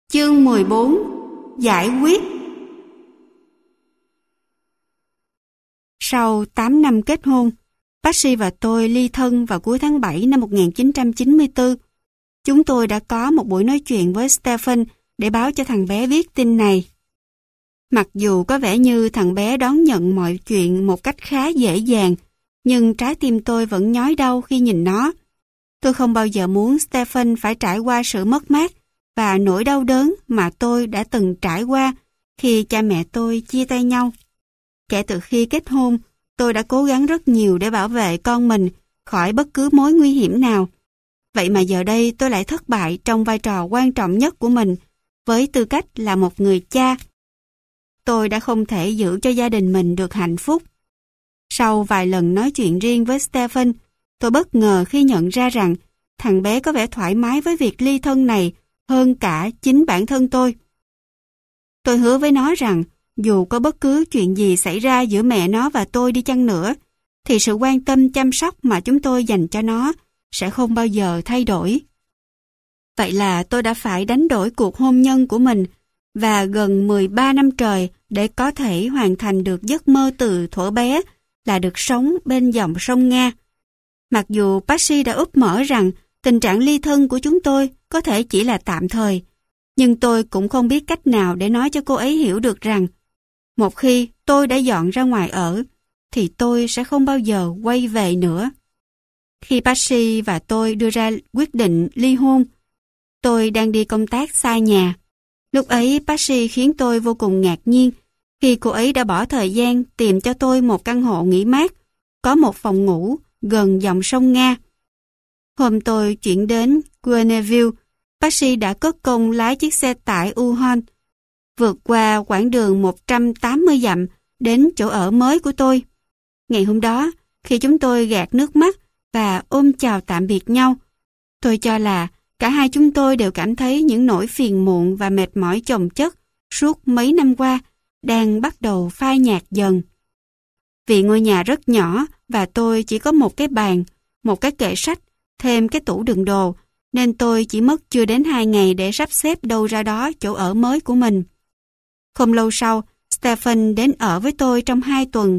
Chương 14. Giải quyết. Sau 8 năm kết hôn, Patsy và tôi ly thân vào cuối tháng 7 năm 1994. Chúng tôi đã có một buổi nói chuyện với Stephen để báo cho thằng bé biết tin này. Mặc dù có vẻ như thằng bé đón nhận mọi chuyện một cách khá dễ dàng, nhưng trái tim tôi vẫn nhói đau khi nhìn nó. Tôi không bao giờ muốn Stephen phải trải qua sự mất mát và nỗi đau đớn mà tôi đã từng trải qua khi cha mẹ tôi chia tay nhau. Kể từ khi kết hôn, tôi đã cố gắng rất nhiều để bảo vệ con mình khỏi bất cứ mối nguy hiểm nào. Vậy mà giờ đây tôi lại thất bại trong vai trò quan trọng nhất của mình với tư cách là một người cha. Tôi đã không thể giữ cho gia đình mình được hạnh phúc. Sau vài lần nói chuyện riêng với Stephen, tôi bất ngờ khi nhận ra rằng thằng bé có vẻ thoải mái với việc ly thân này hơn cả chính bản thân tôi. Tôi hứa với nó rằng dù có bất cứ chuyện gì xảy ra giữa mẹ nó và tôi đi chăng nữa, thì sự quan tâm chăm sóc mà chúng tôi dành cho nó sẽ không bao giờ thay đổi. Vậy là tôi đã phải đánh đổi cuộc hôn nhân của mình và gần 13 năm trời để có thể hoàn thành được giấc mơ từ thuở bé là được sống bên dòng sông Nga. Mặc dù Patsy đã úp mở rằng tình trạng ly thân của chúng tôi có thể chỉ là tạm thời, nhưng tôi cũng không biết cách nào để nói cho cô ấy hiểu được rằng một khi tôi đã dọn ra ngoài ở, thì tôi sẽ không bao giờ quay về nữa. Khi Patsy và tôi đưa ra quyết định ly hôn, tôi đang đi công tác xa nhà. Lúc ấy Patsy khiến tôi vô cùng ngạc nhiên khi cô ấy đã bỏ thời gian tìm cho tôi một căn hộ nghỉ mát, có một phòng ngủ gần dòng sông Nga. Hôm tôi chuyển đến Guerneville, Patsy đã cất công lái chiếc xe tải U-Haul vượt qua quãng đường 180 dặm đến chỗ ở mới của tôi. Ngày hôm đó, khi chúng tôi gạt nước mắt và ôm chào tạm biệt nhau, tôi cho là cả hai chúng tôi đều cảm thấy những nỗi phiền muộn và mệt mỏi chồng chất suốt mấy năm qua đang bắt đầu phai nhạt dần. Vì ngôi nhà rất nhỏ và tôi chỉ có một cái bàn, một cái kệ sách, thêm cái tủ đựng đồ, nên tôi chỉ mất chưa đến 2 ngày để sắp xếp đâu ra đó chỗ ở mới của mình. Không lâu sau, Stephen đến ở với tôi trong 2 tuần.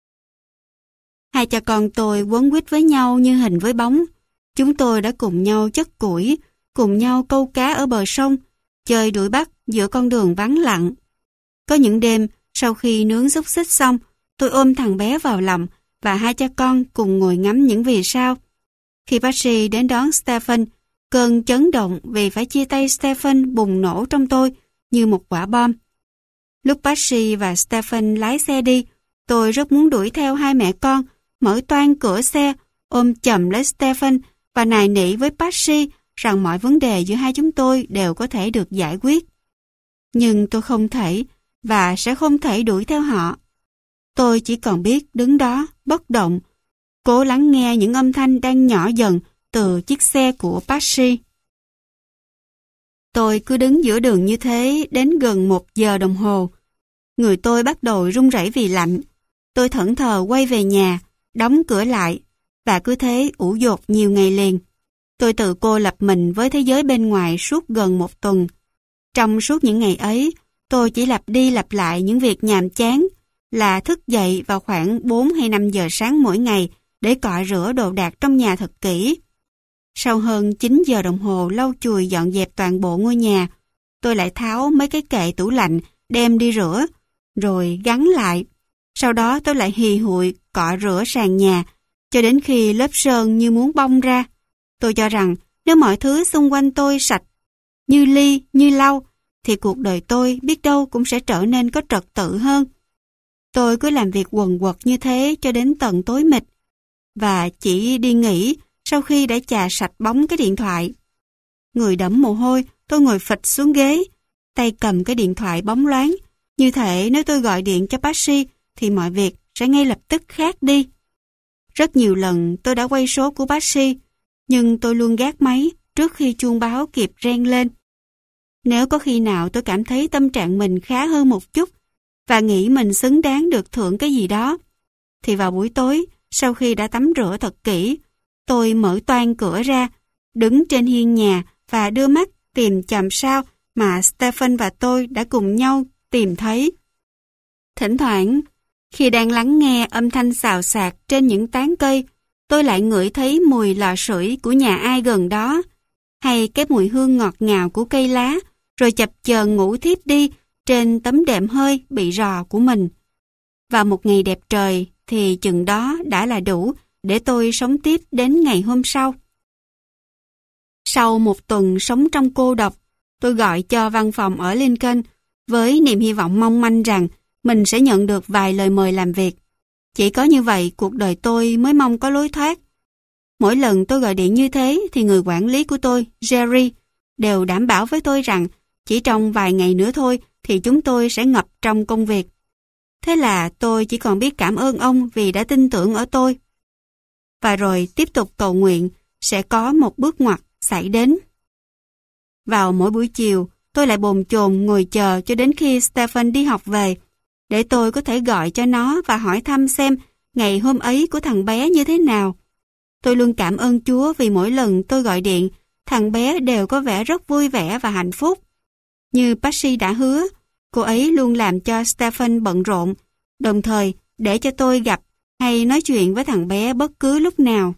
Hai cha con tôi quấn quýt với nhau như hình với bóng. Chúng tôi đã cùng nhau chất củi, cùng nhau câu cá ở bờ sông, chơi đuổi bắt giữa con đường vắng lặng. Có những đêm, sau khi nướng xúc xích xong, tôi ôm thằng bé vào lòng và hai cha con cùng ngồi ngắm những vì sao. Khi Patsy đến đón Stephen, cơn chấn động vì phải chia tay Stephen bùng nổ trong tôi như một quả bom. Lúc Patsy và Stephen lái xe đi, tôi rất muốn đuổi theo hai mẹ con, mở toang cửa xe, ôm chầm lấy Stephen và nài nỉ với Patsy rằng mọi vấn đề giữa hai chúng tôi đều có thể được giải quyết. Nhưng tôi không thể và sẽ không thể đuổi theo họ. Tôi chỉ còn biết đứng đó, bất động, cố lắng nghe những âm thanh đang nhỏ dần từ chiếc xe của Patsy. Tôi cứ đứng giữa đường như thế đến gần 1 giờ đồng hồ. Người tôi bắt đầu run rẩy vì lạnh. Tôi thẫn thờ quay về nhà, đóng cửa lại, và cứ thế ủ dột nhiều ngày liền. Tôi tự cô lập mình với thế giới bên ngoài suốt gần 1 tuần. Trong suốt những ngày ấy, tôi chỉ lặp đi lặp lại những việc nhàm chán, là thức dậy vào khoảng 4 hay 5 giờ sáng mỗi ngày để cọ rửa đồ đạc trong nhà thật kỹ. Sau hơn 9 giờ đồng hồ lau chùi dọn dẹp toàn bộ ngôi nhà, tôi lại tháo mấy cái kệ tủ lạnh đem đi rửa, rồi gắn lại. Sau đó tôi lại hì hụi cọ rửa sàn nhà, cho đến khi lớp sơn như muốn bong ra. Tôi cho rằng nếu mọi thứ xung quanh tôi sạch, như ly, như lau, thì cuộc đời tôi biết đâu cũng sẽ trở nên có trật tự hơn. Tôi cứ làm việc quần quật như thế cho đến tận tối mịt, và chỉ đi nghỉ sau khi đã chà sạch bóng cái điện thoại. Người đẫm mồ hôi, tôi ngồi phịch xuống ghế, tay cầm cái điện thoại bóng loáng, như thể nếu tôi gọi điện cho Patsy thì mọi việc sẽ ngay lập tức khác đi. Rất nhiều lần tôi đã quay số của Patsy, nhưng tôi luôn gác máy trước khi chuông báo kịp reng lên. Nếu có khi nào tôi cảm thấy tâm trạng mình khá hơn một chút và nghĩ mình xứng đáng được thưởng cái gì đó, thì vào buổi tối, sau khi đã tắm rửa thật kỹ, tôi mở toang cửa ra, đứng trên hiên nhà và đưa mắt tìm chòm sao mà Stephen và tôi đã cùng nhau tìm thấy. Thỉnh thoảng, khi đang lắng nghe âm thanh xào xạc trên những tán cây, tôi lại ngửi thấy mùi lò sưởi của nhà ai gần đó, hay cái mùi hương ngọt ngào của cây lá, rồi chập chờn ngủ thiếp đi trên tấm đệm hơi bị rò của mình. Vào một ngày đẹp trời thì chừng đó đã là đủ để tôi sống tiếp đến ngày hôm sau. Sau một tuần sống trong cô độc, tôi gọi cho văn phòng ở Lincoln với niềm hy vọng mong manh rằng mình sẽ nhận được vài lời mời làm việc. Chỉ có như vậy cuộc đời tôi mới mong có lối thoát. Mỗi lần tôi gọi điện như thế thì người quản lý của tôi, Jerry, đều đảm bảo với tôi rằng chỉ trong vài ngày nữa thôi thì chúng tôi sẽ ngập trong công việc. Thế là tôi chỉ còn biết cảm ơn ông vì đã tin tưởng ở tôi. Và rồi tiếp tục cầu nguyện sẽ có một bước ngoặt xảy đến. Vào mỗi buổi chiều, tôi lại bồn chồn ngồi chờ cho đến khi Stephen đi học về, để tôi có thể gọi cho nó và hỏi thăm xem ngày hôm ấy của thằng bé như thế nào. Tôi luôn cảm ơn Chúa vì mỗi lần tôi gọi điện, thằng bé đều có vẻ rất vui vẻ và hạnh phúc. Như Patsy đã hứa, cô ấy luôn làm cho Stephen bận rộn, đồng thời để cho tôi gặp hay nói chuyện với thằng bé bất cứ lúc nào.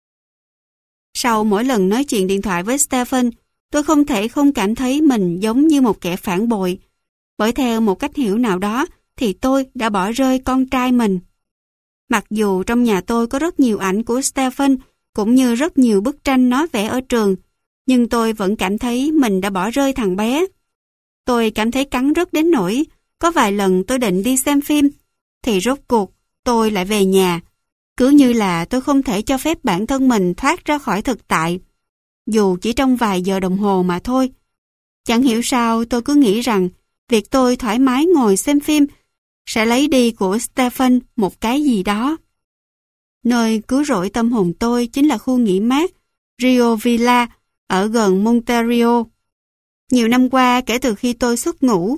Sau mỗi lần nói chuyện điện thoại với Stephen, tôi không thể không cảm thấy mình giống như một kẻ phản bội, bởi theo một cách hiểu nào đó thì tôi đã bỏ rơi con trai mình. Mặc dù trong nhà tôi có rất nhiều ảnh của Stephen cũng như rất nhiều bức tranh nó vẽ ở trường, nhưng tôi vẫn cảm thấy mình đã bỏ rơi thằng bé. Tôi cảm thấy cắn rứt đến nỗi có vài lần tôi định đi xem phim, thì rốt cuộc tôi lại về nhà. Cứ như là tôi không thể cho phép bản thân mình thoát ra khỏi thực tại, dù chỉ trong vài giờ đồng hồ mà thôi. Chẳng hiểu sao tôi cứ nghĩ rằng việc tôi thoải mái ngồi xem phim sẽ lấy đi của Stephen một cái gì đó. Nơi cứu rỗi tâm hồn tôi chính là khu nghỉ mát Rio Villa ở gần Monterio. Nhiều năm qua kể từ khi tôi xuất ngũ,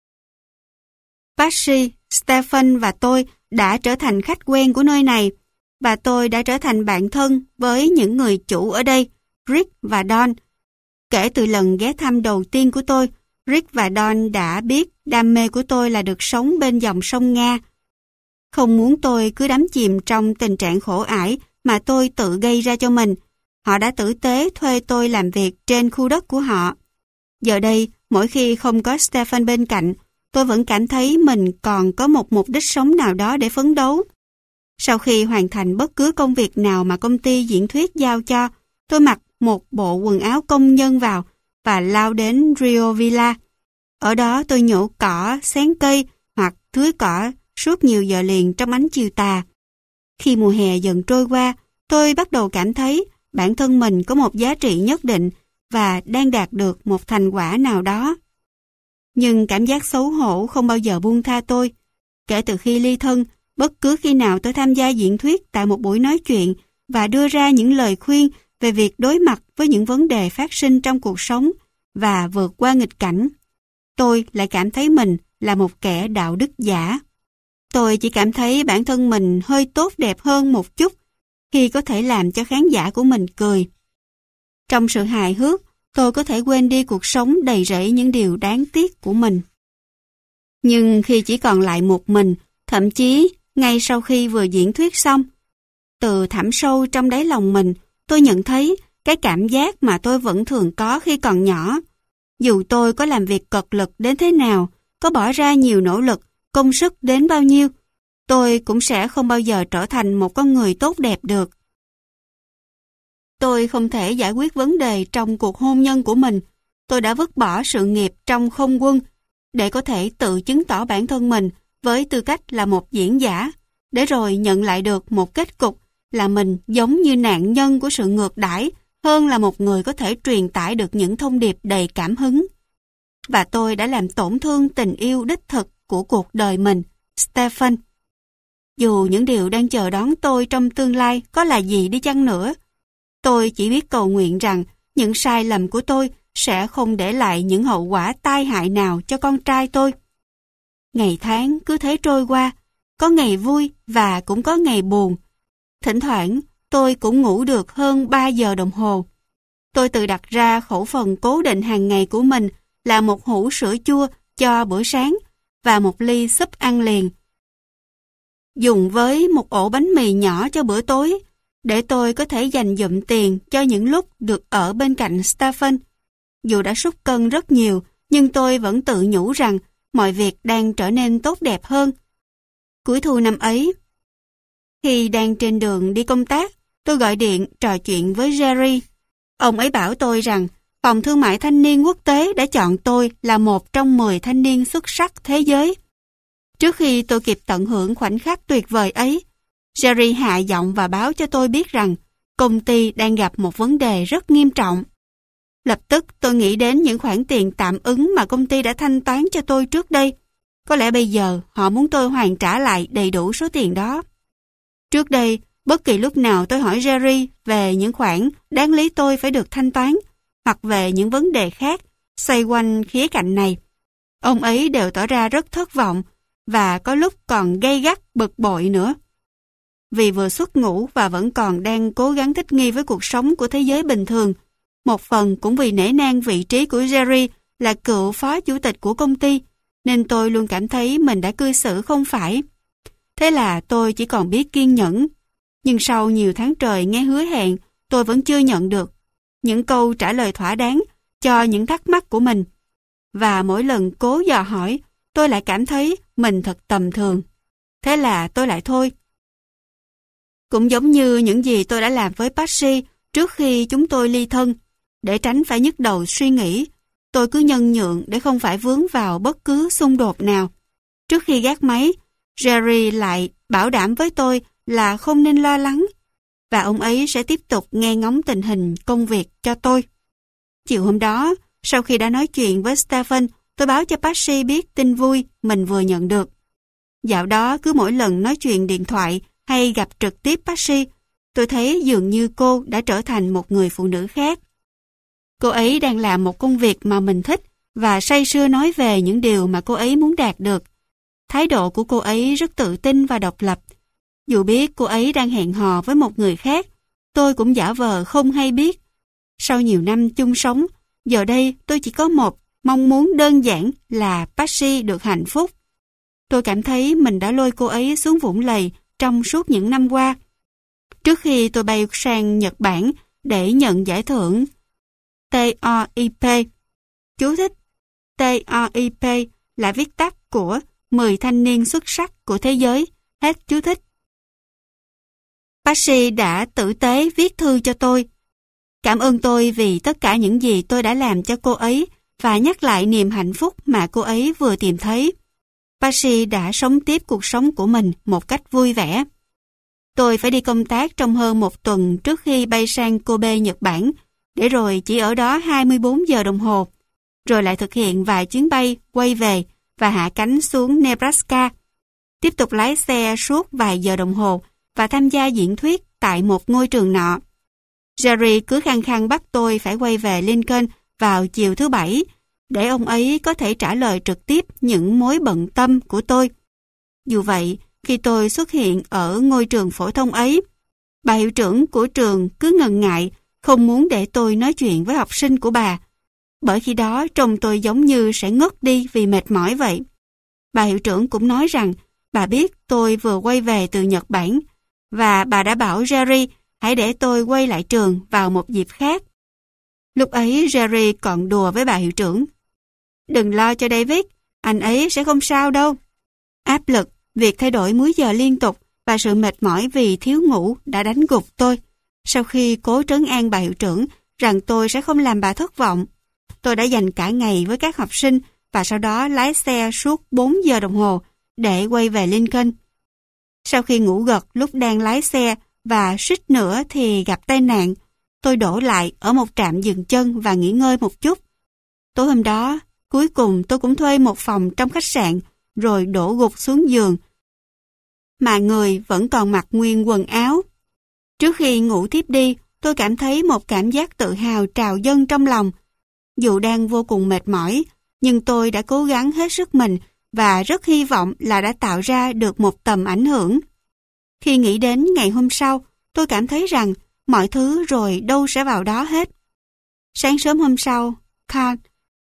Patsy, Stephen và tôi đã trở thành khách quen của nơi này, và tôi đã trở thành bạn thân với những người chủ ở đây, Rick và Don. Kể từ lần ghé thăm đầu tiên của tôi, Rick và Don đã biết đam mê của tôi là được sống bên dòng sông Nga. Không muốn tôi cứ đắm chìm trong tình trạng khổ ải mà tôi tự gây ra cho mình, họ đã tử tế thuê tôi làm việc trên khu đất của họ. Giờ đây, mỗi khi không có Stephen bên cạnh, tôi vẫn cảm thấy mình còn có một mục đích sống nào đó để phấn đấu. Sau khi hoàn thành bất cứ công việc nào mà công ty diễn thuyết giao cho, tôi mặc một bộ quần áo công nhân vào và lao đến Rio Villa. Ở đó tôi nhổ cỏ, xén cây hoặc tưới cỏ suốt nhiều giờ liền trong ánh chiều tà. Khi mùa hè dần trôi qua, tôi bắt đầu cảm thấy bản thân mình có một giá trị nhất định và đang đạt được một thành quả nào đó. Nhưng cảm giác xấu hổ không bao giờ buông tha tôi. Kể từ khi ly thân, bất cứ khi nào tôi tham gia diễn thuyết tại một buổi nói chuyện và đưa ra những lời khuyên về việc đối mặt với những vấn đề phát sinh trong cuộc sống và vượt qua nghịch cảnh, tôi lại cảm thấy mình là một kẻ đạo đức giả. Tôi chỉ cảm thấy bản thân mình hơi tốt đẹp hơn một chút khi có thể làm cho khán giả của mình cười. Trong sự hài hước, tôi có thể quên đi cuộc sống đầy rẫy những điều đáng tiếc của mình. Nhưng khi chỉ còn lại một mình, thậm chí ngay sau khi vừa diễn thuyết xong, từ thẳm sâu trong đáy lòng mình, tôi nhận thấy cái cảm giác mà tôi vẫn thường có khi còn nhỏ. Dù tôi có làm việc cật lực đến thế nào, có bỏ ra nhiều nỗ lực, công sức đến bao nhiêu, tôi cũng sẽ không bao giờ trở thành một con người tốt đẹp được. Tôi không thể giải quyết vấn đề trong cuộc hôn nhân của mình. Tôi đã vứt bỏ sự nghiệp trong không quân để có thể tự chứng tỏ bản thân mình với tư cách là một diễn giả, để rồi nhận lại được một kết cục là mình giống như nạn nhân của sự ngược đãi hơn là một người có thể truyền tải được những thông điệp đầy cảm hứng. Và tôi đã làm tổn thương tình yêu đích thực của cuộc đời mình, Stephen. Dù những điều đang chờ đón tôi trong tương lai có là gì đi chăng nữa, tôi chỉ biết cầu nguyện rằng những sai lầm của tôi sẽ không để lại những hậu quả tai hại nào cho con trai tôi. Ngày tháng cứ thế trôi qua, có ngày vui và cũng có ngày buồn. Thỉnh thoảng, tôi cũng ngủ được hơn 3 giờ đồng hồ. Tôi tự đặt ra khẩu phần cố định hàng ngày của mình là một hũ sữa chua cho bữa sáng và một ly súp ăn liền. Dùng với một ổ bánh mì nhỏ cho bữa tối, để tôi có thể dành dụm tiền cho những lúc được ở bên cạnh Stephen. Dù đã sút cân rất nhiều, nhưng tôi vẫn tự nhủ rằng mọi việc đang trở nên tốt đẹp hơn. Cuối thu năm ấy, khi đang trên đường đi công tác, tôi gọi điện trò chuyện với Jerry. Ông ấy bảo tôi rằng Phòng Thương mại Thanh niên Quốc tế đã chọn tôi là một trong 10 thanh niên xuất sắc thế giới. Trước khi tôi kịp tận hưởng khoảnh khắc tuyệt vời ấy, Jerry hạ giọng và báo cho tôi biết rằng công ty đang gặp một vấn đề rất nghiêm trọng. Lập tức tôi nghĩ đến những khoản tiền tạm ứng mà công ty đã thanh toán cho tôi trước đây. Có lẽ bây giờ họ muốn tôi hoàn trả lại đầy đủ số tiền đó. Trước đây, bất kỳ lúc nào tôi hỏi Jerry về những khoản đáng lý tôi phải được thanh toán, hoặc về những vấn đề khác xoay quanh khía cạnh này, ông ấy đều tỏ ra rất thất vọng và có lúc còn gay gắt bực bội nữa. Vì vừa xuất ngũ và vẫn còn đang cố gắng thích nghi với cuộc sống của thế giới bình thường, một phần cũng vì nể nang vị trí của Jerry là cựu phó chủ tịch của công ty, nên tôi luôn cảm thấy mình đã cư xử không phải. Thế là tôi chỉ còn biết kiên nhẫn. Nhưng sau nhiều tháng trời nghe hứa hẹn, tôi vẫn chưa nhận được những câu trả lời thỏa đáng cho những thắc mắc của mình. Và mỗi lần cố dò hỏi, tôi lại cảm thấy mình thật tầm thường. Thế là tôi lại thôi. Cũng giống như những gì tôi đã làm với Patsy trước khi chúng tôi ly thân. Để tránh phải nhức đầu suy nghĩ, tôi cứ nhân nhượng để không phải vướng vào bất cứ xung đột nào. Trước khi gác máy, Jerry lại bảo đảm với tôi là không nên lo lắng, và ông ấy sẽ tiếp tục nghe ngóng tình hình công việc cho tôi. Chiều hôm đó, sau khi đã nói chuyện với Stephen, tôi báo cho Patsy biết tin vui mình vừa nhận được. Dạo đó cứ mỗi lần nói chuyện điện thoại hay gặp trực tiếp Patsy, tôi thấy dường như cô đã trở thành một người phụ nữ khác. Cô ấy đang làm một công việc mà mình thích và say sưa nói về những điều mà cô ấy muốn đạt được. Thái độ của cô ấy rất tự tin và độc lập. Dù biết cô ấy đang hẹn hò với một người khác, tôi cũng giả vờ không hay biết. Sau nhiều năm chung sống, giờ đây tôi chỉ có một mong muốn đơn giản là Patsy được hạnh phúc. Tôi cảm thấy mình đã lôi cô ấy xuống vũng lầy trong suốt những năm qua. Trước khi tôi bay sang Nhật Bản để nhận giải thưởng TOEP, chú thích, TOEP là viết tắt của 10 thanh niên xuất sắc của thế giới, hết chú thích. Patsy đã tử tế viết thư cho tôi. Cảm ơn tôi vì tất cả những gì tôi đã làm cho cô ấy và nhắc lại niềm hạnh phúc mà cô ấy vừa tìm thấy. Patsy đã sống tiếp cuộc sống của mình một cách vui vẻ. Tôi phải đi công tác trong hơn một tuần trước khi bay sang Kobe, Nhật Bản, để rồi chỉ ở đó 24 giờ đồng hồ, rồi lại thực hiện vài chuyến bay quay về và hạ cánh xuống Nebraska. Tiếp tục lái xe suốt vài giờ đồng hồ và tham gia diễn thuyết tại một ngôi trường nọ. Jerry cứ khăng khăng bắt tôi phải quay về Lincoln vào chiều thứ Bảy, để ông ấy có thể trả lời trực tiếp những mối bận tâm của tôi. Dù vậy, khi tôi xuất hiện ở ngôi trường phổ thông ấy, bà hiệu trưởng của trường cứ ngần ngại, không muốn để tôi nói chuyện với học sinh của bà. Bởi khi đó trông tôi giống như sẽ ngất đi vì mệt mỏi vậy. Bà hiệu trưởng cũng nói rằng bà biết tôi vừa quay về từ Nhật Bản và bà đã bảo Jerry hãy để tôi quay lại trường vào một dịp khác. Lúc ấy Jerry còn đùa với bà hiệu trưởng. Đừng lo cho David, anh ấy sẽ không sao đâu. Áp lực, việc thay đổi múi giờ liên tục và sự mệt mỏi vì thiếu ngủ đã đánh gục tôi. Sau khi cố trấn an bà hiệu trưởng rằng tôi sẽ không làm bà thất vọng, tôi đã dành cả ngày với các học sinh và sau đó lái xe suốt 4 giờ đồng hồ để quay về Lincoln. Sau khi ngủ gật lúc đang lái xe và suýt nữa thì gặp tai nạn, tôi đổ lại ở một trạm dừng chân và nghỉ ngơi một chút. Tối hôm đó, cuối cùng tôi cũng thuê một phòng trong khách sạn rồi đổ gục xuống giường, mà người vẫn còn mặc nguyên quần áo. Trước khi ngủ tiếp đi, tôi cảm thấy một cảm giác tự hào trào dâng trong lòng. Dù đang vô cùng mệt mỏi, nhưng tôi đã cố gắng hết sức mình và rất hy vọng là đã tạo ra được một tầm ảnh hưởng. Khi nghĩ đến ngày hôm sau, tôi cảm thấy rằng mọi thứ rồi đâu sẽ vào đó hết. Sáng sớm hôm sau, Carl,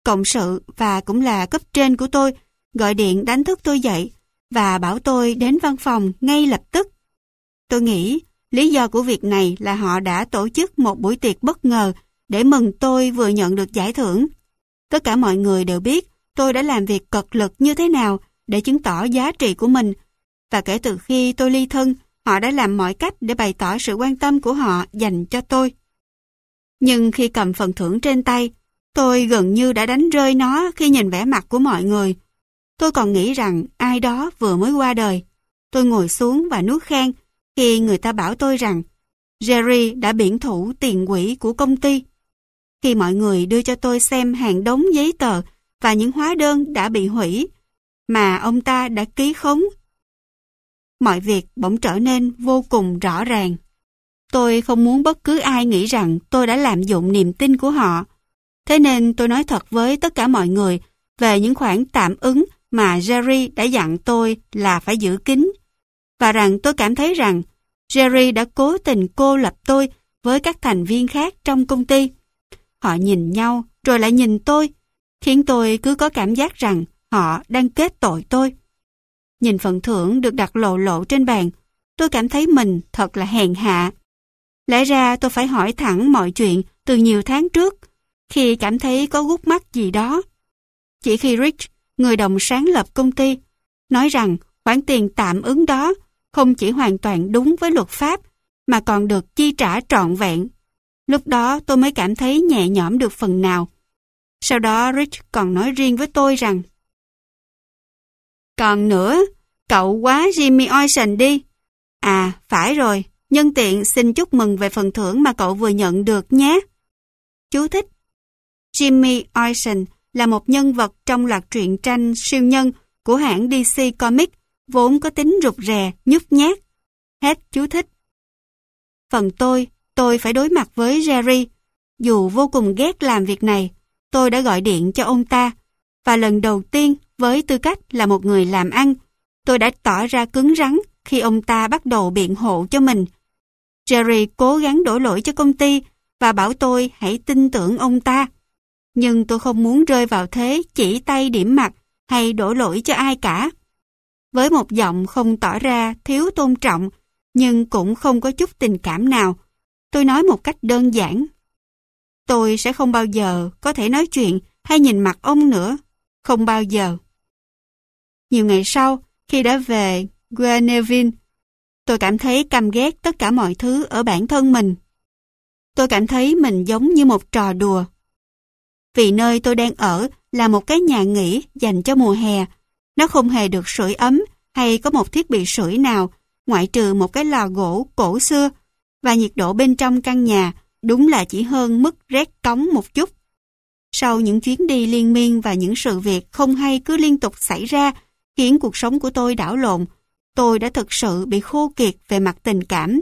cộng sự và cũng là cấp trên của tôi, gọi điện đánh thức tôi dậy và bảo tôi đến văn phòng ngay lập tức. Tôi nghĩ lý do của việc này là họ đã tổ chức một buổi tiệc bất ngờ để mừng tôi vừa nhận được giải thưởng. Tất cả mọi người đều biết tôi đã làm việc cật lực như thế nào để chứng tỏ giá trị của mình, và kể từ khi tôi ly thân, họ đã làm mọi cách để bày tỏ sự quan tâm của họ dành cho tôi. Nhưng khi cầm phần thưởng trên tay, tôi gần như đã đánh rơi nó khi nhìn vẻ mặt của mọi người. Tôi còn nghĩ rằng ai đó vừa mới qua đời. Tôi ngồi xuống và nuốt khan khi người ta bảo tôi rằng Jerry đã biển thủ tiền quỹ của công ty. Khi mọi người đưa cho tôi xem hàng đống giấy tờ và những hóa đơn đã bị hủy mà ông ta đã ký khống, mọi việc bỗng trở nên vô cùng rõ ràng. Tôi không muốn bất cứ ai nghĩ rằng tôi đã lạm dụng niềm tin của họ. Thế nên tôi nói thật với tất cả mọi người về những khoản tạm ứng mà Jerry đã dặn tôi là phải giữ kín, và rằng tôi cảm thấy rằng Jerry đã cố tình cô lập tôi với các thành viên khác trong công ty. Họ nhìn nhau rồi lại nhìn tôi, khiến tôi cứ có cảm giác rằng họ đang kết tội tôi. Nhìn phần thưởng được đặt lộ lộ trên bàn, tôi cảm thấy mình thật là hèn hạ. Lẽ ra tôi phải hỏi thẳng mọi chuyện từ nhiều tháng trước, khi cảm thấy có gút mắc gì đó. Chỉ khi Rich, người đồng sáng lập công ty, nói rằng khoản tiền tạm ứng đó không chỉ hoàn toàn đúng với luật pháp, mà còn được chi trả trọn vẹn. Lúc đó tôi mới cảm thấy nhẹ nhõm được phần nào. Sau đó Rich còn nói riêng với tôi rằng: "Còn nữa, cậu quá Jimmy Olsen đi. À, phải rồi, nhân tiện xin chúc mừng về phần thưởng mà cậu vừa nhận được nhé." Chú thích: Jimmy Olsen là một nhân vật trong loạt truyện tranh siêu nhân của hãng DC Comics, vốn có tính rụt rè, nhút nhát. Hết chú thích. Phần tôi phải đối mặt với Jerry. Dù vô cùng ghét làm việc này, tôi đã gọi điện cho ông ta, và lần đầu tiên với tư cách là một người làm ăn, tôi đã tỏ ra cứng rắn khi ông ta bắt đầu biện hộ cho mình. Jerry cố gắng đổ lỗi cho công ty và bảo tôi hãy tin tưởng ông ta. Nhưng tôi không muốn rơi vào thế chỉ tay điểm mặt hay đổ lỗi cho ai cả. Với một giọng không tỏ ra thiếu tôn trọng, nhưng cũng không có chút tình cảm nào, tôi nói một cách đơn giản: tôi sẽ không bao giờ có thể nói chuyện hay nhìn mặt ông nữa. Không bao giờ. Nhiều ngày sau, khi đã về Guerneville, tôi cảm thấy căm ghét tất cả mọi thứ ở bản thân mình. Tôi cảm thấy mình giống như một trò đùa. Vì nơi tôi đang ở là một cái nhà nghỉ dành cho mùa hè. Nó không hề được sưởi ấm hay có một thiết bị sưởi nào, ngoại trừ một cái lò gỗ cổ xưa, và nhiệt độ bên trong căn nhà đúng là chỉ hơn mức rét cóng một chút. Sau những chuyến đi liên miên và những sự việc không hay cứ liên tục xảy ra, khiến cuộc sống của tôi đảo lộn, tôi đã thực sự bị khô kiệt về mặt tình cảm.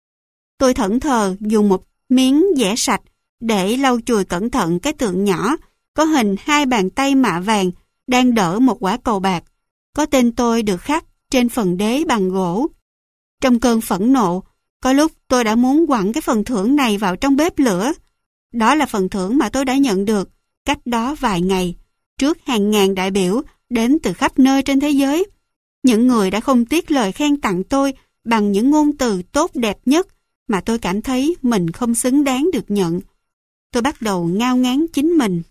Tôi thẫn thờ dùng một miếng dẻ sạch để lau chùi cẩn thận cái tượng nhỏ có hình hai bàn tay mạ vàng đang đỡ một quả cầu bạc, có tên tôi được khắc trên phần đế bằng gỗ. Trong cơn phẫn nộ, có lúc tôi đã muốn quẳng cái phần thưởng này vào trong bếp lửa. Đó là phần thưởng mà tôi đã nhận được cách đó vài ngày, trước hàng ngàn đại biểu đến từ khắp nơi trên thế giới. Những người đã không tiếc lời khen tặng tôi bằng những ngôn từ tốt đẹp nhất mà tôi cảm thấy mình không xứng đáng được nhận. Tôi bắt đầu ngao ngán chính mình.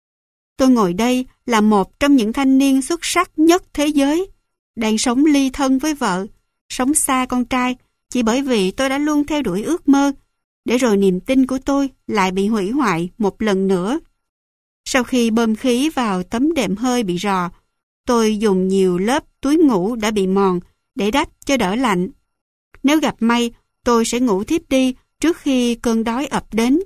Tôi ngồi đây là một trong những thanh niên xuất sắc nhất thế giới, đang sống ly thân với vợ, sống xa con trai, chỉ bởi vì tôi đã luôn theo đuổi ước mơ, để rồi niềm tin của tôi lại bị hủy hoại một lần nữa. Sau khi bơm khí vào tấm đệm hơi bị rò, tôi dùng nhiều lớp túi ngủ đã bị mòn để đắp cho đỡ lạnh. Nếu gặp may, tôi sẽ ngủ thiếp đi trước khi cơn đói ập đến,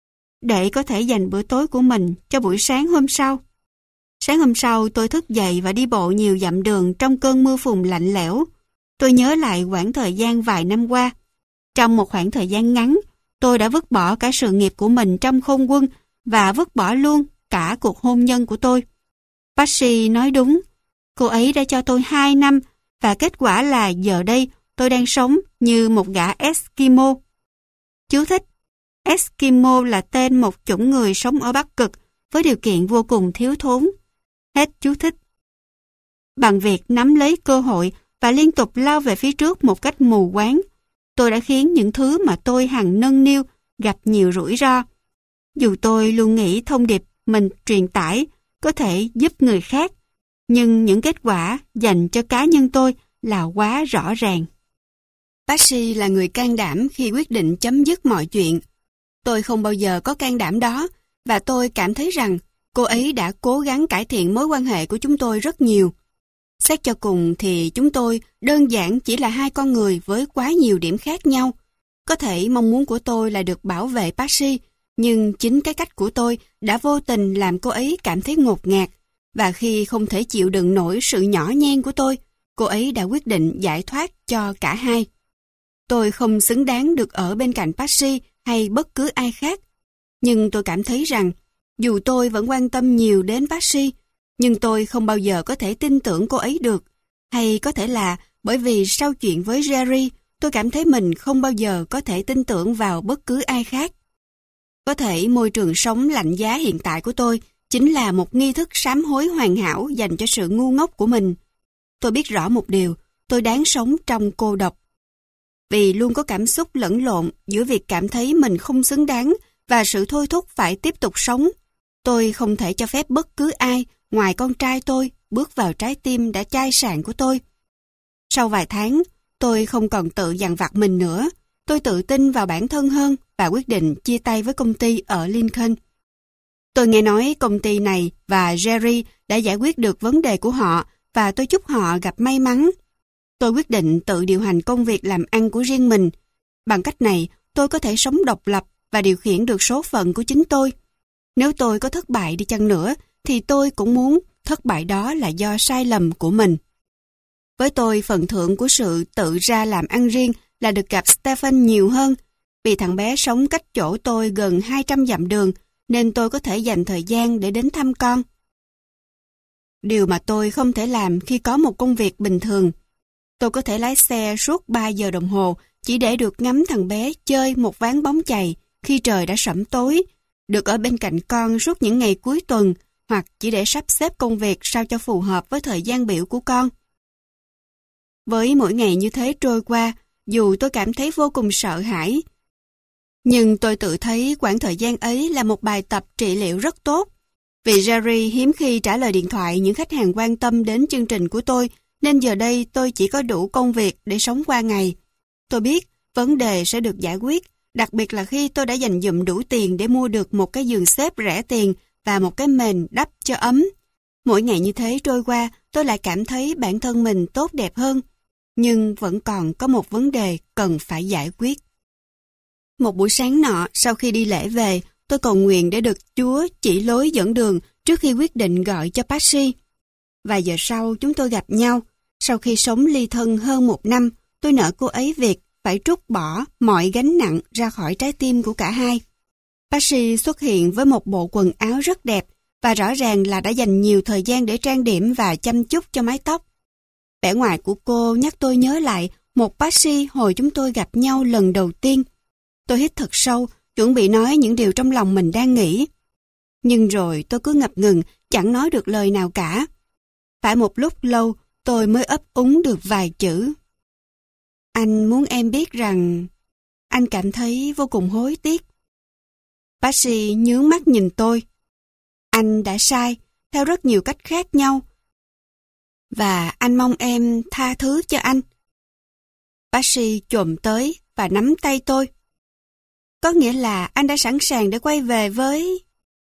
để có thể dành bữa tối của mình cho buổi sáng hôm sau. Sáng hôm sau, tôi thức dậy và đi bộ nhiều dặm đường trong cơn mưa phùn lạnh lẽo. Tôi nhớ lại quãng thời gian vài năm qua. Trong một khoảng thời gian ngắn, tôi đã vứt bỏ cả sự nghiệp của mình trong không quân và vứt bỏ luôn cả cuộc hôn nhân của tôi. Patsy nói đúng. Cô ấy đã cho tôi 2 năm và kết quả là giờ đây tôi đang sống như một gã Eskimo. Chú thích: Eskimo là tên một chủng người sống ở Bắc Cực với điều kiện vô cùng thiếu thốn. Hết chú thích. Bằng việc nắm lấy cơ hội và liên tục lao về phía trước một cách mù quáng, tôi đã khiến những thứ mà tôi hằng nâng niu gặp nhiều rủi ro. Dù tôi luôn nghĩ thông điệp mình truyền tải có thể giúp người khác, nhưng những kết quả dành cho cá nhân tôi là quá rõ ràng. Patsy là người can đảm khi quyết định chấm dứt mọi chuyện. Tôi không bao giờ có can đảm đó, và tôi cảm thấy rằng cô ấy đã cố gắng cải thiện mối quan hệ của chúng tôi rất nhiều. Xét cho cùng thì chúng tôi đơn giản chỉ là hai con người với quá nhiều điểm khác nhau. Có thể mong muốn của tôi là được bảo vệ Patsy, nhưng chính cái cách của tôi đã vô tình làm cô ấy cảm thấy ngột ngạt, và khi không thể chịu đựng nổi sự nhỏ nhen của tôi, cô ấy đã quyết định giải thoát cho cả hai. Tôi không xứng đáng được ở bên cạnh Patsy hay bất cứ ai khác, nhưng tôi cảm thấy rằng dù tôi vẫn quan tâm nhiều đến Patsy, nhưng tôi không bao giờ có thể tin tưởng cô ấy được, hay có thể là bởi vì sau chuyện với Jerry, tôi cảm thấy mình không bao giờ có thể tin tưởng vào bất cứ ai khác. Có thể môi trường sống lạnh giá hiện tại của tôi chính là một nghi thức sám hối hoàn hảo dành cho sự ngu ngốc của mình. Tôi biết rõ một điều, tôi đáng sống trong cô độc. Vì luôn có cảm xúc lẫn lộn giữa việc cảm thấy mình không xứng đáng và sự thôi thúc phải tiếp tục sống, tôi không thể cho phép bất cứ ai ngoài con trai tôi bước vào trái tim đã chai sạn của tôi. Sau vài tháng, tôi không còn tự dằn vặt mình nữa. Tôi tự tin vào bản thân hơn và quyết định chia tay với công ty ở Lincoln. Tôi nghe nói công ty này và Jerry đã giải quyết được vấn đề của họ và tôi chúc họ gặp may mắn. Tôi quyết định tự điều hành công việc làm ăn của riêng mình. Bằng cách này, tôi có thể sống độc lập và điều khiển được số phận của chính tôi. Nếu tôi có thất bại đi chăng nữa, thì tôi cũng muốn thất bại đó là do sai lầm của mình. Với tôi, phần thưởng của sự tự ra làm ăn riêng là được gặp Stephen nhiều hơn. Vì thằng bé sống cách chỗ tôi gần 200 dặm đường, nên tôi có thể dành thời gian để đến thăm con. Điều mà tôi không thể làm khi có một công việc bình thường. Tôi có thể lái xe suốt 3 giờ đồng hồ chỉ để được ngắm thằng bé chơi một ván bóng chày khi trời đã sẫm tối, được ở bên cạnh con suốt những ngày cuối tuần, hoặc chỉ để sắp xếp công việc sao cho phù hợp với thời gian biểu của con. Với mỗi ngày như thế trôi qua, dù tôi cảm thấy vô cùng sợ hãi, nhưng tôi tự thấy quãng thời gian ấy là một bài tập trị liệu rất tốt. Vì Jerry hiếm khi trả lời điện thoại những khách hàng quan tâm đến chương trình của tôi, nên giờ đây tôi chỉ có đủ công việc để sống qua ngày. Tôi biết vấn đề sẽ được giải quyết, đặc biệt là khi tôi đã dành dụm đủ tiền để mua được một cái giường xếp rẻ tiền và một cái mền đắp cho ấm. Mỗi ngày như thế trôi qua, tôi lại cảm thấy bản thân mình tốt đẹp hơn. Nhưng vẫn còn có một vấn đề cần phải giải quyết. Một buổi sáng nọ, sau khi đi lễ về, tôi cầu nguyện để được Chúa chỉ lối dẫn đường trước khi quyết định gọi cho Patsy. Vài giờ sau, chúng tôi gặp nhau. Sau khi sống ly thân hơn 1 năm, tôi nợ cô ấy việc phải trút bỏ mọi gánh nặng ra khỏi trái tim của cả hai. Patsy xuất hiện với một bộ quần áo rất đẹp và rõ ràng là đã dành nhiều thời gian để trang điểm và chăm chút cho mái tóc. Vẻ ngoài của cô nhắc tôi nhớ lại một Patsy hồi chúng tôi gặp nhau lần đầu tiên. Tôi hít thật sâu, chuẩn bị nói những điều trong lòng mình đang nghĩ. Nhưng rồi tôi cứ ngập ngừng, chẳng nói được lời nào cả. Phải một lúc lâu, tôi mới ấp úng được vài chữ. Anh muốn em biết rằng anh cảm thấy vô cùng hối tiếc. Patsy nhướng mắt nhìn tôi. Anh đã sai, theo rất nhiều cách khác nhau. Và anh mong em tha thứ cho anh. Patsy chồm tới và nắm tay tôi. Có nghĩa là anh đã sẵn sàng để quay về với...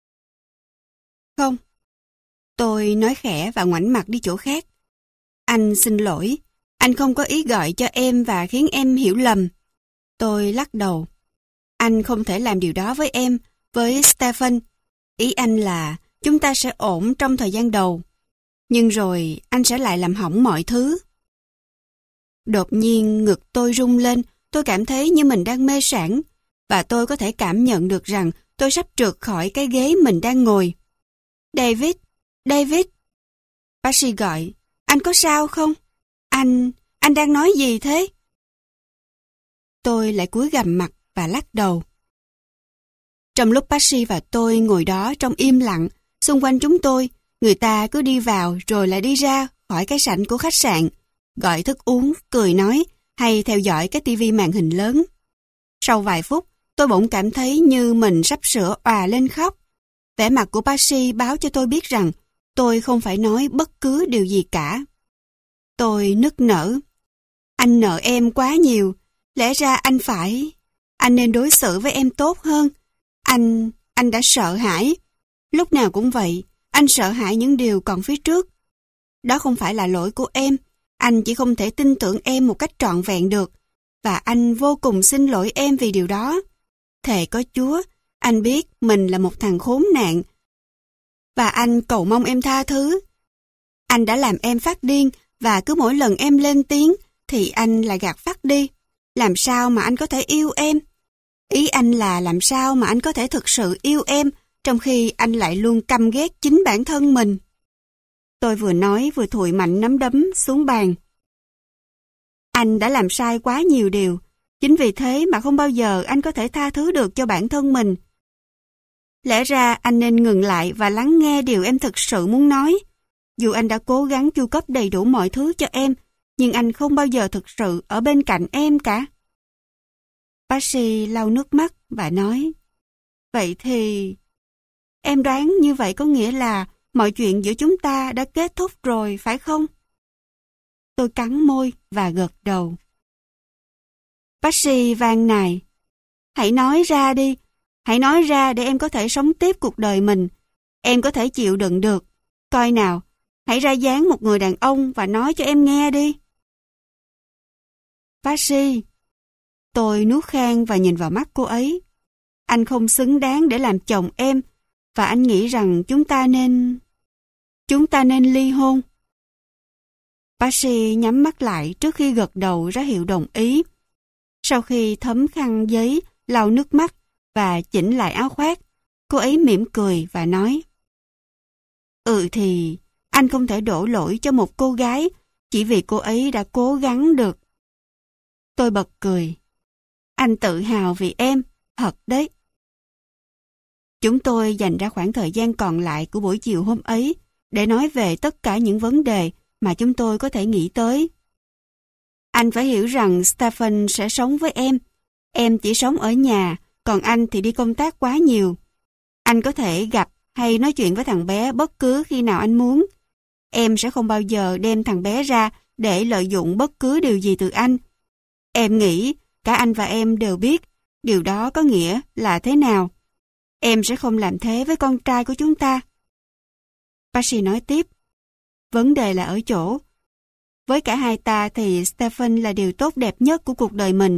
Không. Tôi nói khẽ và ngoảnh mặt đi chỗ khác. Anh xin lỗi. Anh không có ý gọi cho em và khiến em hiểu lầm. Tôi lắc đầu. Anh không thể làm điều đó với em, với Stephen. Ý anh là chúng ta sẽ ổn trong thời gian đầu. Nhưng rồi anh sẽ lại làm hỏng mọi thứ. Đột nhiên ngực tôi rung lên, tôi cảm thấy như mình đang mê sảng, và tôi có thể cảm nhận được rằng tôi sắp trượt khỏi cái ghế mình đang ngồi. David, David. Patsy gọi, anh có sao không? Anh đang nói gì thế? Tôi lại cúi gằm mặt và lắc đầu. Trong lúc Patsy và tôi ngồi đó trong im lặng, Xung quanh chúng tôi, người ta cứ đi vào rồi lại đi ra khỏi cái sảnh của khách sạn, gọi thức uống, cười nói hay theo dõi cái tivi màn hình lớn. Sau vài phút, tôi bỗng cảm thấy như mình sắp sửa òa lên khóc. Vẻ mặt của Patsy báo cho tôi biết rằng tôi không phải nói bất cứ điều gì cả. Tôi nức nở. Anh nợ em quá nhiều. Lẽ ra anh nên đối xử với em tốt hơn. Anh đã sợ hãi. Lúc nào cũng vậy, anh sợ hãi những điều còn phía trước. Đó không phải là lỗi của em. Anh chỉ không thể tin tưởng em một cách trọn vẹn được. Và anh vô cùng xin lỗi em vì điều đó. Thề có Chúa, anh biết mình là một thằng khốn nạn. Và anh cầu mong em tha thứ. Anh đã làm em phát điên và cứ mỗi lần em lên tiếng thì anh lại gạt phát đi. Làm sao mà anh có thể yêu em? Ý anh là làm sao mà anh có thể thực sự yêu em trong khi anh lại luôn căm ghét chính bản thân mình. Tôi vừa nói vừa thụi mạnh nắm đấm xuống bàn. Anh đã làm sai quá nhiều điều. Chính vì thế mà không bao giờ anh có thể tha thứ được cho bản thân mình. Lẽ ra anh nên ngừng lại và lắng nghe điều em thực sự muốn nói. Dù anh đã cố gắng chu cấp đầy đủ mọi thứ cho em, nhưng anh không bao giờ thực sự ở bên cạnh em cả. Patsy lau nước mắt và nói, vậy thì... Em đoán như vậy có nghĩa là mọi chuyện giữa chúng ta đã kết thúc rồi, phải không? Tôi cắn môi và gật đầu. Patsy van nài, hãy nói ra đi, hãy nói ra để em có thể sống tiếp cuộc đời mình. Em có thể chịu đựng được. Coi nào, hãy ra dáng một người đàn ông và nói cho em nghe đi. Patsy, tôi nuốt khan và nhìn vào mắt cô ấy. Anh không xứng đáng để làm chồng em, và anh nghĩ rằng chúng ta nên ly hôn. Patsy nhắm mắt lại trước khi gật đầu ra hiệu đồng ý. Sau khi thấm khăn giấy, lau nước mắt và chỉnh lại áo khoác, cô ấy mỉm cười và nói, thì anh không thể đổ lỗi cho một cô gái chỉ vì cô ấy đã cố gắng được. Tôi bật cười. Anh tự hào vì em, thật đấy. Chúng tôi dành ra khoảng thời gian còn lại của buổi chiều hôm ấy để nói về tất cả những vấn đề mà chúng tôi có thể nghĩ tới. Anh phải hiểu rằng Stephen sẽ sống với em. Em chỉ sống ở nhà, còn anh thì đi công tác quá nhiều. Anh có thể gặp hay nói chuyện với thằng bé bất cứ khi nào anh muốn. Em sẽ không bao giờ đem thằng bé ra để lợi dụng bất cứ điều gì từ anh. Em nghĩ cả anh và em đều biết điều đó có nghĩa là thế nào. Em sẽ không làm thế với con trai của chúng ta. Patsy nói tiếp. Vấn đề là ở chỗ. Với cả hai ta thì Stephen là điều tốt đẹp nhất của cuộc đời mình.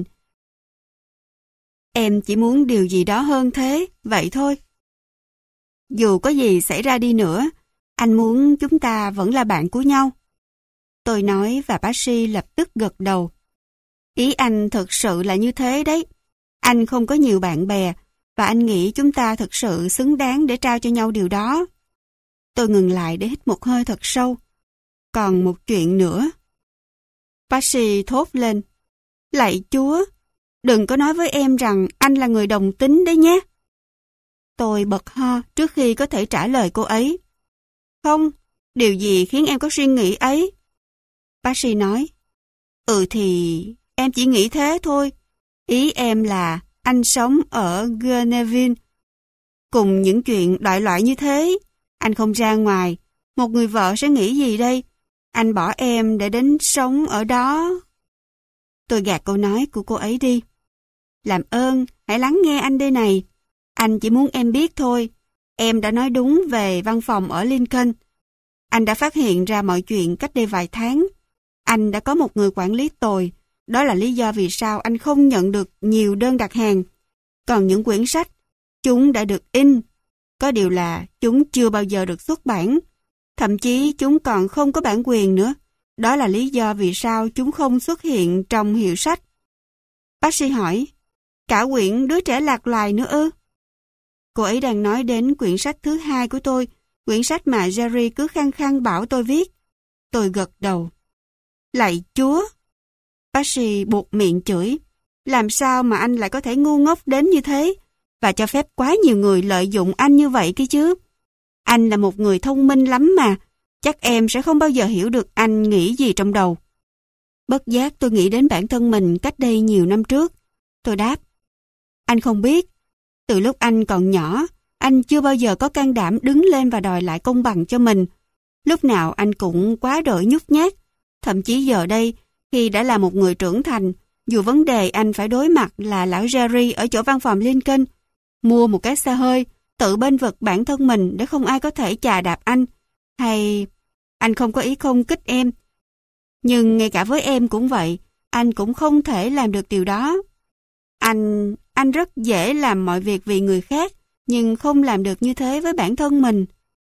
Em chỉ muốn điều gì đó hơn thế, vậy thôi. Dù có gì xảy ra đi nữa, anh muốn chúng ta vẫn là bạn của nhau. Tôi nói và Patsy lập tức gật đầu. Ý anh thực sự là như thế đấy. Anh không có nhiều bạn bè, và anh nghĩ chúng ta thực sự xứng đáng để trao cho nhau điều đó. Tôi ngừng lại để hít một hơi thật sâu. Còn một chuyện nữa. Patsy thốt lên. Lạy Chúa, đừng có nói với em rằng anh là người đồng tính đấy nhé. Tôi bật ho trước khi có thể trả lời cô ấy. Không, điều gì khiến em có suy nghĩ ấy? Patsy nói. Thì em chỉ nghĩ thế thôi. Ý em là anh sống ở Geneva. Cùng những chuyện đại loại như thế, anh không ra ngoài. Một người vợ sẽ nghĩ gì đây? Anh bỏ em để đến sống ở đó. Tôi gạt câu nói của cô ấy đi. Làm ơn, hãy lắng nghe anh đây này. Anh chỉ muốn em biết thôi. Em đã nói đúng về văn phòng ở Lincoln. Anh đã phát hiện ra mọi chuyện cách đây vài tháng. Anh đã có một người quản lý tồi. Đó là lý do vì sao anh không nhận được nhiều đơn đặt hàng. Còn những quyển sách, chúng đã được in. Có điều là chúng chưa bao giờ được xuất bản. Thậm chí chúng còn không có bản quyền nữa. Đó là lý do vì sao chúng không xuất hiện trong hiệu sách. Bác sĩ hỏi, cả quyển Đứa trẻ lạc loài nữa ư? Cô ấy đang nói đến quyển sách thứ hai của tôi, quyển sách mà Jerry cứ khăng khăng bảo tôi viết. Tôi gật đầu. Lạy Chúa! Bác sĩ buột miệng chửi. Làm sao mà anh lại có thể ngu ngốc đến như thế? Và cho phép quá nhiều người lợi dụng anh như vậy kia chứ? Anh là một người thông minh lắm mà. Chắc em sẽ không bao giờ hiểu được anh nghĩ gì trong đầu. Bất giác tôi nghĩ đến bản thân mình cách đây nhiều năm trước. Tôi đáp. Anh không biết. Từ lúc anh còn nhỏ, anh chưa bao giờ có can đảm đứng lên và đòi lại công bằng cho mình. Lúc nào anh cũng quá đỗi nhút nhát. Thậm chí giờ đây, khi đã là một người trưởng thành, dù vấn đề anh phải đối mặt là lão Jerry ở chỗ văn phòng Lincoln, mua một cái xe hơi, tự bênh vực bản thân mình để không ai có thể chà đạp anh, hay anh không có ý không kích em. Nhưng ngay cả với em cũng vậy, anh cũng không thể làm được điều đó. Anh rất dễ làm mọi việc vì người khác, nhưng không làm được như thế với bản thân mình.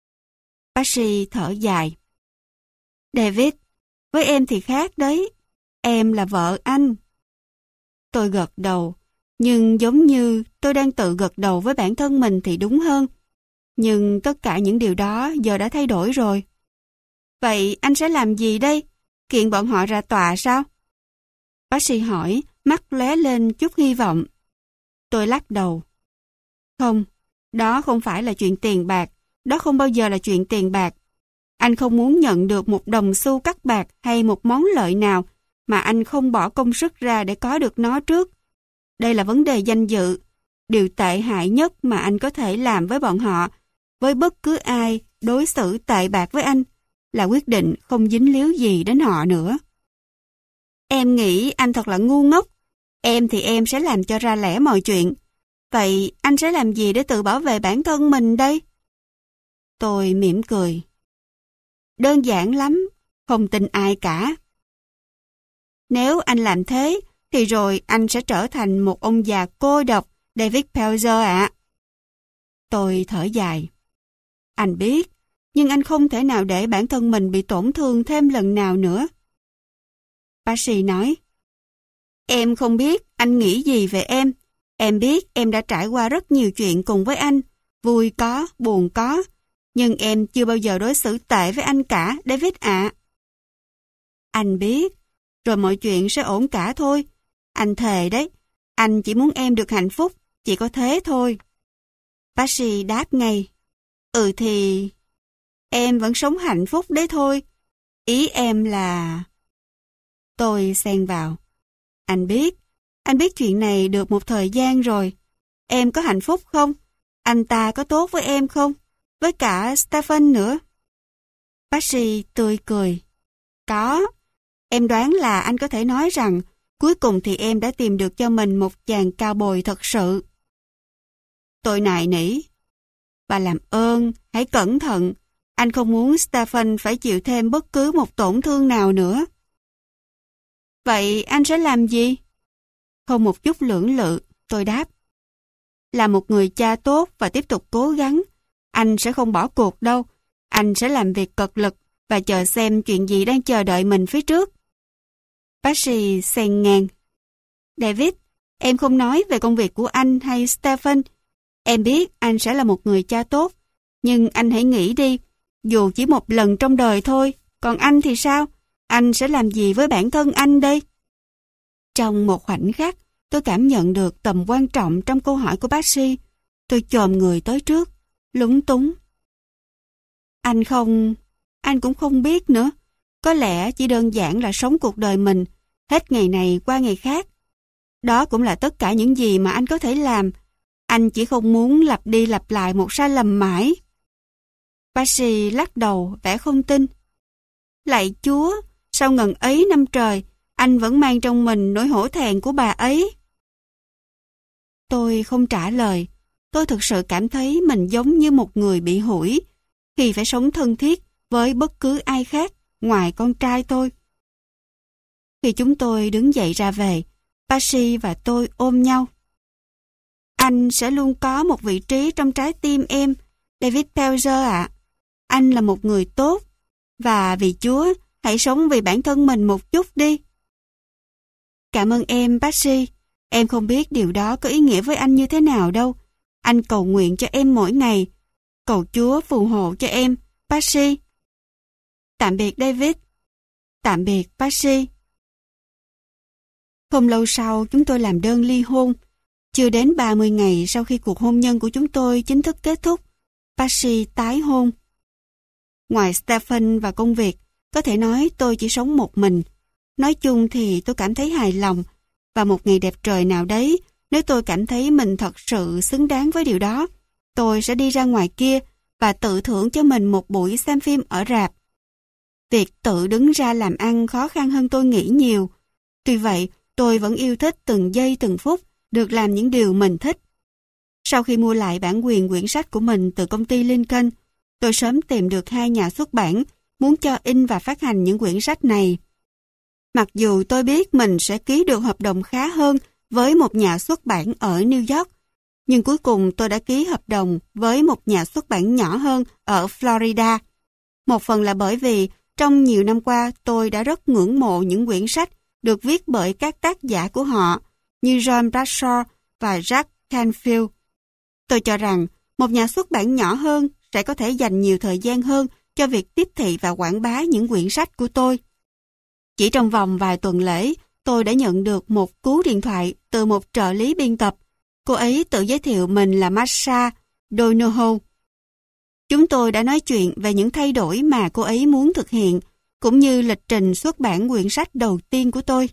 Patsy thở dài. David, với em thì khác đấy. Em là vợ anh. Tôi gật đầu, nhưng giống như tôi đang tự gật đầu với bản thân mình thì đúng hơn. Nhưng tất cả những điều đó giờ đã thay đổi rồi. Vậy anh sẽ làm gì đây? Kiện bọn họ ra tòa sao? Bác sĩ hỏi, mắt lóe lên chút hy vọng. Tôi lắc đầu. Không, đó không phải là chuyện tiền bạc. Đó không bao giờ là chuyện tiền bạc. Anh không muốn nhận được một đồng xu cắt bạc hay một món lợi nào mà anh không bỏ công sức ra để có được nó trước. Đây là vấn đề danh dự. Điều tệ hại nhất mà anh có thể làm với bọn họ, với bất cứ ai đối xử tệ bạc với anh, là quyết định không dính líu gì đến họ nữa. Em nghĩ anh thật là ngu ngốc. Em thì em sẽ làm cho ra lẽ mọi chuyện. Vậy anh sẽ làm gì để tự bảo vệ bản thân mình đây? Tôi mỉm cười. Đơn giản lắm, không tin ai cả. Nếu anh làm thế, thì rồi anh sẽ trở thành một ông già cô độc, David Pelzer ạ. Tôi thở dài. Anh biết, nhưng anh không thể nào để bản thân mình bị tổn thương thêm lần nào nữa. Patsy nói, em không biết anh nghĩ gì về em. Em biết em đã trải qua rất nhiều chuyện cùng với anh, vui có, buồn có, nhưng em chưa bao giờ đối xử tệ với anh cả, David ạ. Anh biết, rồi mọi chuyện sẽ ổn cả thôi. Anh thề đấy, anh chỉ muốn em được hạnh phúc, chỉ có thế thôi. Patsy đáp ngay, thì em vẫn sống hạnh phúc đấy thôi. Ý em là... Tôi xen vào. Anh biết chuyện này được một thời gian rồi. Em có hạnh phúc không? Anh ta có tốt với em không? Với cả Stephen nữa. Patsy tươi cười. Có. Em đoán là anh có thể nói rằng cuối cùng thì em đã tìm được cho mình một chàng cao bồi thật sự. Tôi nài nỉ. Bà làm ơn, hãy cẩn thận. Anh không muốn Stephen phải chịu thêm bất cứ một tổn thương nào nữa. Vậy anh sẽ làm gì? Không một chút lưỡng lự, tôi đáp. Là một người cha tốt và tiếp tục cố gắng. Anh sẽ không bỏ cuộc đâu. Anh sẽ làm việc cật lực và chờ xem chuyện gì đang chờ đợi mình phía trước. Patsy xen ngang. David, em không nói về công việc của anh hay Stephen. Em biết anh sẽ là một người cha tốt. Nhưng anh hãy nghĩ đi, dù chỉ một lần trong đời thôi. Còn anh thì sao? Anh sẽ làm gì với bản thân anh đây? Trong một khoảnh khắc, tôi cảm nhận được tầm quan trọng trong câu hỏi của Patsy. Tôi chồm người tới trước, lúng túng. Anh cũng không biết nữa. Có lẽ chỉ đơn giản là sống cuộc đời mình, hết ngày này qua ngày khác. Đó cũng là tất cả những gì mà anh có thể làm. Anh chỉ không muốn lặp đi lặp lại một sai lầm mãi. Patsy lắc đầu, vẻ không tin. Lạy Chúa, sau ngần ấy năm trời, anh vẫn mang trong mình nỗi hổ thẹn của bà ấy. Tôi không trả lời. Tôi thực sự cảm thấy mình giống như một người bị hủi khi phải sống thân thiết với bất cứ ai khác ngoài con trai tôi. Khi chúng tôi đứng dậy ra về, Patsy và tôi ôm nhau. Anh sẽ luôn có một vị trí trong trái tim em, David Pelzer ạ. Anh là một người tốt, và vì Chúa, hãy sống vì bản thân mình một chút đi. Cảm ơn em, Patsy. Em không biết điều đó có ý nghĩa với anh như thế nào đâu. Anh cầu nguyện cho em mỗi ngày. Cầu Chúa phù hộ cho em, Patsy. Tạm biệt, David. Tạm biệt, Patsy. Không lâu sau, chúng tôi làm đơn ly hôn. Chưa đến 30 ngày sau khi cuộc hôn nhân của chúng tôi chính thức kết thúc, Patsy tái hôn. Ngoài Stephen và công việc, có thể nói tôi chỉ sống một mình. Nói chung thì tôi cảm thấy hài lòng, và một ngày đẹp trời nào đấy, nếu tôi cảm thấy mình thật sự xứng đáng với điều đó, tôi sẽ đi ra ngoài kia và tự thưởng cho mình một buổi xem phim ở rạp. Việc tự đứng ra làm ăn khó khăn hơn tôi nghĩ nhiều. Tuy vậy, tôi vẫn yêu thích từng giây từng phút được làm những điều mình thích. Sau khi mua lại bản quyền quyển sách của mình từ công ty Lincoln, tôi sớm tìm được 2 nhà xuất bản muốn cho in và phát hành những quyển sách này. Mặc dù tôi biết mình sẽ ký được hợp đồng khá hơn với một nhà xuất bản ở New York, nhưng cuối cùng tôi đã ký hợp đồng với một nhà xuất bản nhỏ hơn ở Florida. Một phần là bởi vì trong nhiều năm qua tôi đã rất ngưỡng mộ những quyển sách được viết bởi các tác giả của họ như John Bradshaw và Jack Canfield. Tôi cho rằng một nhà xuất bản nhỏ hơn sẽ có thể dành nhiều thời gian hơn cho việc tiếp thị và quảng bá những quyển sách của tôi. Chỉ trong vòng vài tuần lễ, tôi đã nhận được một cú điện thoại từ một trợ lý biên tập. Cô ấy tự giới thiệu mình là Marsha Donohoe. Chúng tôi đã nói chuyện về những thay đổi mà cô ấy muốn thực hiện, cũng như lịch trình xuất bản quyển sách đầu tiên của tôi.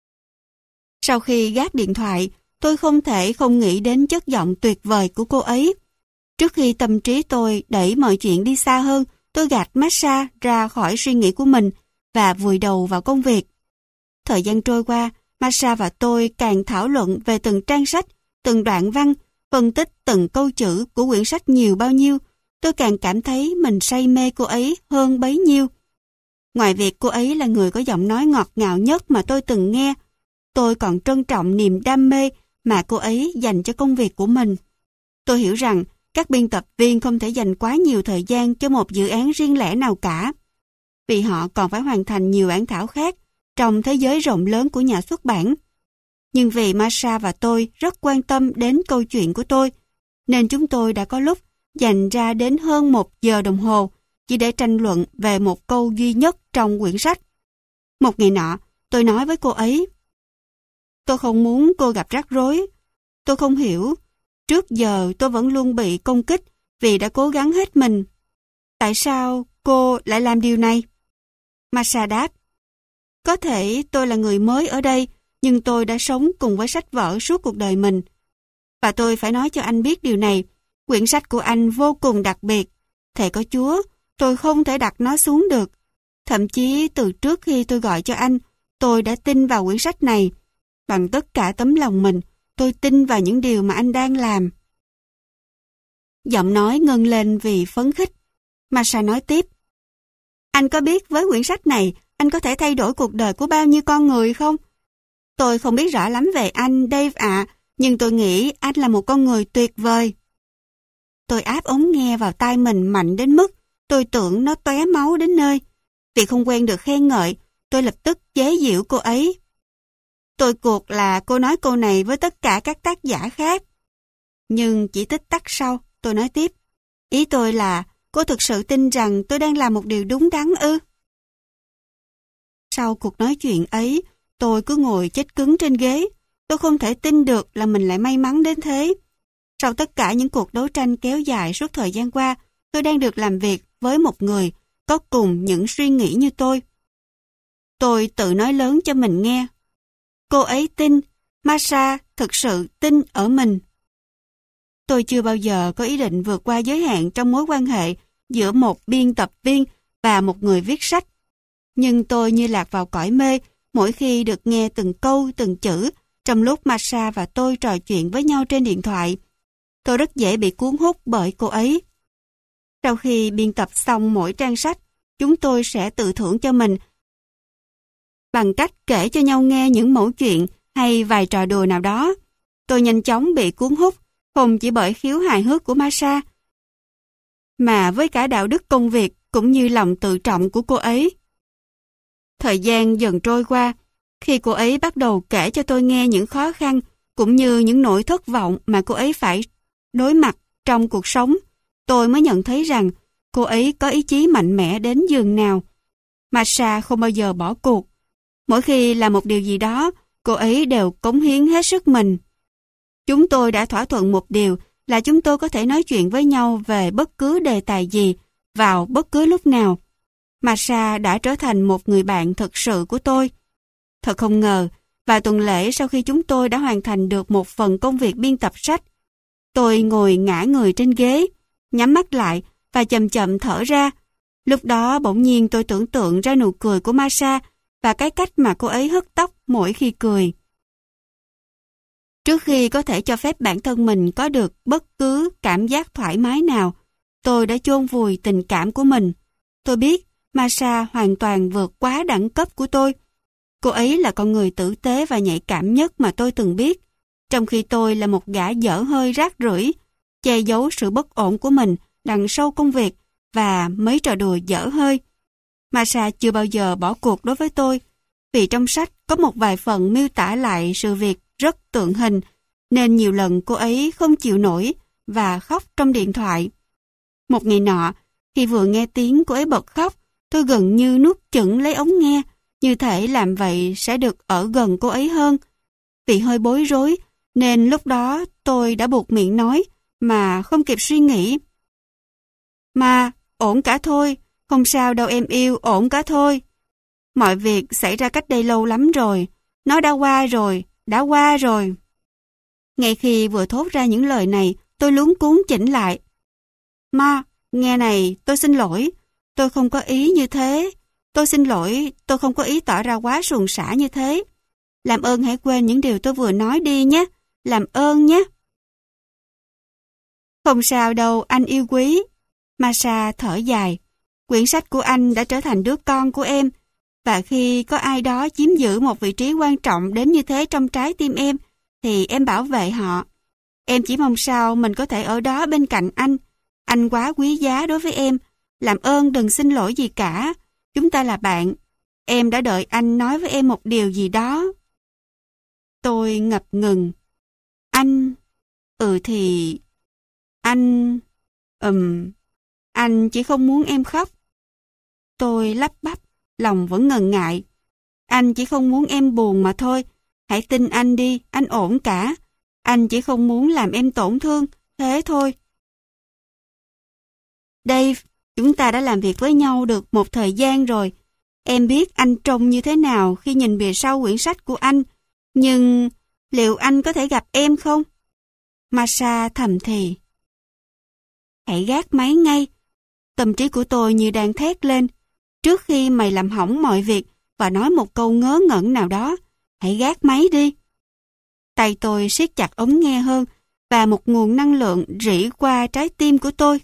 Sau khi gác điện thoại, tôi không thể không nghĩ đến chất giọng tuyệt vời của cô ấy. Trước khi tâm trí tôi đẩy mọi chuyện đi xa hơn, tôi gạt Marsha ra khỏi suy nghĩ của mình và vùi đầu vào công việc. Thời gian trôi qua, Marsha và tôi càng thảo luận về từng trang sách, từng đoạn văn, phân tích từng câu chữ của quyển sách nhiều bao nhiêu. Tôi càng cảm thấy mình say mê cô ấy hơn bấy nhiêu. Ngoài việc cô ấy là người có giọng nói ngọt ngào nhất mà tôi từng nghe, tôi còn trân trọng niềm đam mê mà cô ấy dành cho công việc của mình. Tôi hiểu rằng các biên tập viên không thể dành quá nhiều thời gian cho một dự án riêng lẻ nào cả, vì họ còn phải hoàn thành nhiều bản thảo khác trong thế giới rộng lớn của nhà xuất bản. Nhưng vì Marsha và tôi rất quan tâm đến câu chuyện của tôi, nên chúng tôi đã có lúc dành ra đến hơn 1 giờ đồng hồ chỉ để tranh luận về một câu duy nhất trong quyển sách. Một ngày nọ, tôi nói với cô ấy: "Tôi không muốn cô gặp rắc rối. Tôi không hiểu. Trước giờ tôi vẫn luôn bị công kích vì đã cố gắng hết mình. Tại sao cô lại làm điều này?" Marsha đáp: "Có thể tôi là người mới ở đây, nhưng tôi đã sống cùng với sách vở suốt cuộc đời mình. Và tôi phải nói cho anh biết điều này, quyển sách của anh vô cùng đặc biệt. Thề có Chúa, tôi không thể đặt nó xuống được. Thậm chí từ trước khi tôi gọi cho anh, tôi đã tin vào quyển sách này. Bằng tất cả tấm lòng mình, tôi tin vào những điều mà anh đang làm." Giọng nói ngân lên vì phấn khích. Marsha nói tiếp: "Anh có biết với quyển sách này, anh có thể thay đổi cuộc đời của bao nhiêu con người không? Tôi không biết rõ lắm về anh, Dave ạ, nhưng tôi nghĩ anh là một con người tuyệt vời." Tôi áp ống nghe vào tai mình mạnh đến mức tôi tưởng nó tóe máu đến nơi. Vì không quen được khen ngợi, tôi lập tức chế giễu cô ấy. "Tôi cuộc là cô nói câu này với tất cả các tác giả khác." Nhưng chỉ tích tắc sau, tôi nói tiếp: "Ý tôi là, cô thực sự tin rằng tôi đang làm một điều đúng đắn ư?" Sau cuộc nói chuyện ấy, tôi cứ ngồi chết cứng trên ghế. Tôi không thể tin được là mình lại may mắn đến thế. Sau tất cả những cuộc đấu tranh kéo dài suốt thời gian qua, tôi đang được làm việc với một người có cùng những suy nghĩ như tôi. Tôi tự nói lớn cho mình nghe: "Cô ấy tin, Marsha thực sự tin ở mình." Tôi chưa bao giờ có ý định vượt qua giới hạn trong mối quan hệ giữa một biên tập viên và một người viết sách. Nhưng tôi như lạc vào cõi mê mỗi khi được nghe từng câu, từng chữ trong lúc Marsha và tôi trò chuyện với nhau trên điện thoại. Tôi rất dễ bị cuốn hút bởi cô ấy. Sau khi biên tập xong mỗi trang sách, chúng tôi sẽ tự thưởng cho mình bằng cách kể cho nhau nghe những mẩu chuyện hay vài trò đùa nào đó. Tôi nhanh chóng bị cuốn hút, không chỉ bởi khiếu hài hước của Marsha, mà với cả đạo đức công việc cũng như lòng tự trọng của cô ấy. Thời gian dần trôi qua, khi cô ấy bắt đầu kể cho tôi nghe những khó khăn cũng như những nỗi thất vọng mà cô ấy phải đối mặt trong cuộc sống, tôi mới nhận thấy rằng cô ấy có ý chí mạnh mẽ đến giường nào. Marsha không bao giờ bỏ cuộc. Mỗi khi làm một điều gì đó, cô ấy đều cống hiến hết sức mình. Chúng tôi đã thỏa thuận một điều là chúng tôi có thể nói chuyện với nhau về bất cứ đề tài gì, vào bất cứ lúc nào. Masha đã trở thành một người bạn thực sự của tôi. Thật không ngờ, vài tuần lễ sau khi chúng tôi đã hoàn thành được một phần công việc biên tập sách, tôi ngồi ngả người trên ghế, nhắm mắt lại và chậm chậm thở ra. Lúc đó bỗng nhiên tôi tưởng tượng ra nụ cười của Masha và cái cách mà cô ấy hất tóc mỗi khi cười. Trước khi có thể cho phép bản thân mình có được bất cứ cảm giác thoải mái nào, tôi đã chôn vùi tình cảm của mình. Tôi biết Masha hoàn toàn vượt quá đẳng cấp của tôi. Cô ấy là con người tử tế và nhạy cảm nhất mà tôi từng biết, trong khi tôi là một gã dở hơi rác rưởi, che giấu sự bất ổn của mình đằng sau công việc và mấy trò đùa dở hơi. Masha chưa bao giờ bỏ cuộc đối với tôi, vì trong sách có một vài phần miêu tả lại sự việc rất tượng hình, nên nhiều lần cô ấy không chịu nổi và khóc trong điện thoại. Một ngày nọ, khi vừa nghe tiếng cô ấy bật khóc, tôi gần như nuốt chửng lấy ống nghe, như thể làm vậy sẽ được ở gần cô ấy hơn. Vì hơi bối rối, nên lúc đó tôi đã buộc miệng nói mà không kịp suy nghĩ. Mà, ổn cả thôi, không sao đâu em yêu, ổn cả thôi. Mọi việc xảy ra cách đây lâu lắm rồi, nó đã qua rồi, đã qua rồi. Ngay khi vừa thốt ra những lời này, tôi luống cuống chỉnh lại. Ma, nghe này, tôi xin lỗi, tôi không có ý như thế. Tôi xin lỗi, tôi không có ý tỏ ra quá suồng sã như thế. Làm ơn hãy quên những điều tôi vừa nói đi nhé, làm ơn nhé. Không sao đâu, anh yêu quý. Masha thở dài. Quyển sách của anh đã trở thành đứa con của em, và khi có ai đó chiếm giữ một vị trí quan trọng đến như thế trong trái tim em, thì em bảo vệ họ. Em chỉ mong sao mình có thể ở đó bên cạnh anh. Anh quá quý giá đối với em. Làm ơn đừng xin lỗi gì cả. Chúng ta là bạn. Em đã đợi anh nói với em một điều gì đó. Tôi ngập ngừng. Anh... thì... Anh... Anh chỉ không muốn em khóc. Tôi lắp bắp, lòng vẫn ngần ngại. Anh chỉ không muốn em buồn mà thôi. Hãy tin anh đi, anh ổn cả. Anh chỉ không muốn làm em tổn thương, thế thôi. Dave, chúng ta đã làm việc với nhau được một thời gian rồi. Em biết anh trông như thế nào khi nhìn bìa sau quyển sách của anh. Nhưng liệu anh có thể gặp em không? Masha thầm thì. Hãy gác máy ngay. Tâm trí của tôi như đang thét lên. Trước khi mày làm hỏng mọi việc và nói một câu ngớ ngẩn nào đó, hãy gác máy đi. Tay tôi siết chặt ống nghe hơn và một nguồn năng lượng rỉ qua trái tim của tôi.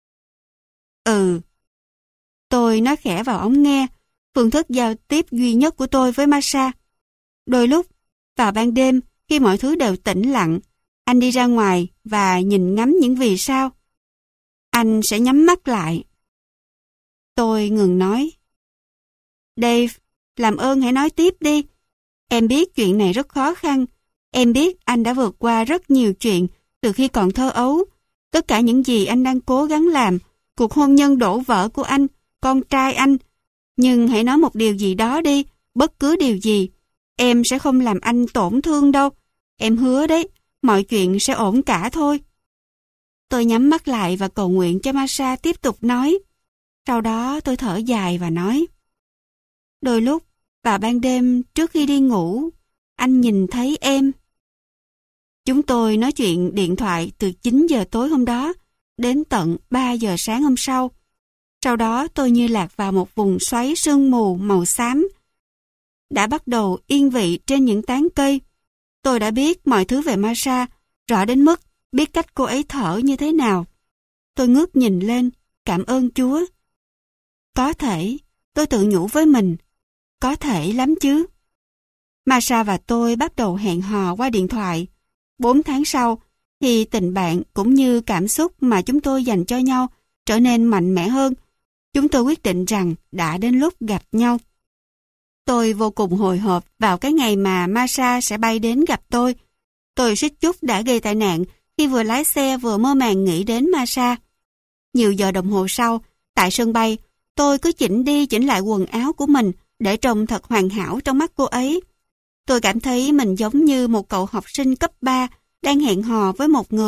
Tôi nói khẽ vào ống nghe, phương thức giao tiếp duy nhất của tôi với Masha. Đôi lúc, vào ban đêm, khi mọi thứ đều tĩnh lặng, anh đi ra ngoài và nhìn ngắm những vì sao. Anh sẽ nhắm mắt lại. Tôi ngừng nói. Dave, làm ơn hãy nói tiếp đi. Em biết chuyện này rất khó khăn. Em biết anh đã vượt qua rất nhiều chuyện từ khi còn thơ ấu. Tất cả những gì anh đang cố gắng làm, cuộc hôn nhân đổ vỡ của anh, con trai anh. Nhưng hãy nói một điều gì đó đi, bất cứ điều gì. Em sẽ không làm anh tổn thương đâu. Em hứa đấy, mọi chuyện sẽ ổn cả thôi. Tôi nhắm mắt lại và cầu nguyện cho Masha tiếp tục nói. Sau đó tôi thở dài và nói. Đôi lúc, vào ban đêm trước khi đi ngủ, anh nhìn thấy em. Chúng tôi nói chuyện điện thoại từ 9 giờ tối hôm đó đến tận 3 giờ sáng hôm sau. Sau đó tôi như lạc vào một vùng xoáy sương mù màu xám. Đã bắt đầu yên vị trên những tán cây. Tôi đã biết mọi thứ về Masha, rõ đến mức biết cách cô ấy thở như thế nào. Tôi ngước nhìn lên, cảm ơn Chúa. Có thể, tôi tự nhủ với mình, có thể lắm chứ. Masha và tôi bắt đầu hẹn hò qua điện thoại. 4 tháng sau, thì tình bạn cũng như cảm xúc mà chúng tôi dành cho nhau trở nên mạnh mẽ hơn. Chúng tôi quyết định rằng đã đến lúc gặp nhau. Tôi vô cùng hồi hộp vào cái ngày mà Masha sẽ bay đến gặp tôi. Tôi suýt chút đã gây tai nạn khi vừa lái xe vừa mơ màng nghĩ đến Masha. Nhiều giờ đồng hồ sau, tại sân bay, tôi cứ chỉnh đi chỉnh lại quần áo của mình để trông thật hoàn hảo trong mắt cô ấy. Tôi cảm thấy mình giống như một cậu học sinh cấp 3 đang hẹn hò với một người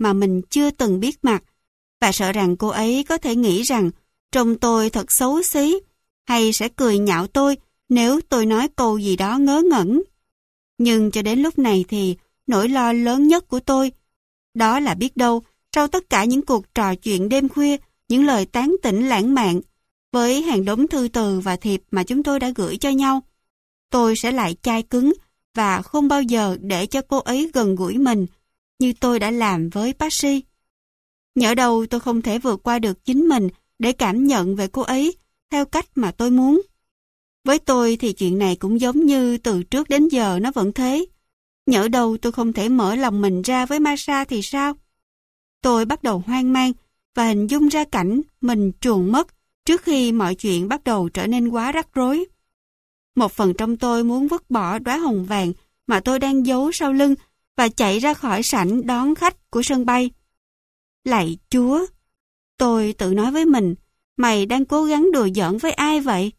mà mình chưa từng biết mặt, và sợ rằng cô ấy có thể nghĩ rằng trông tôi thật xấu xí, hay sẽ cười nhạo tôi nếu tôi nói câu gì đó ngớ ngẩn. Nhưng cho đến lúc này thì nỗi lo lớn nhất của tôi, đó là biết đâu, sau tất cả những cuộc trò chuyện đêm khuya, những lời tán tỉnh lãng mạn, với hàng đống thư từ và thiệp mà chúng tôi đã gửi cho nhau, tôi sẽ lại chai cứng và không bao giờ để cho cô ấy gần gũi mình như tôi đã làm với Patsy. Nhỡ đâu tôi không thể vượt qua được chính mình để cảm nhận về cô ấy theo cách mà tôi muốn. Với tôi thì chuyện này cũng giống như từ trước đến giờ nó vẫn thế. Nhỡ đâu tôi không thể mở lòng mình ra với Masha thì sao? Tôi bắt đầu hoang mang và hình dung ra cảnh mình chuồn mất trước khi mọi chuyện bắt đầu trở nên quá rắc rối. Một phần trong tôi muốn vứt bỏ đóa hồng vàng mà tôi đang giấu sau lưng và chạy ra khỏi sảnh đón khách của sân bay. Lạy Chúa! Tôi tự nói với mình, mày đang cố gắng đùa giỡn với ai vậy?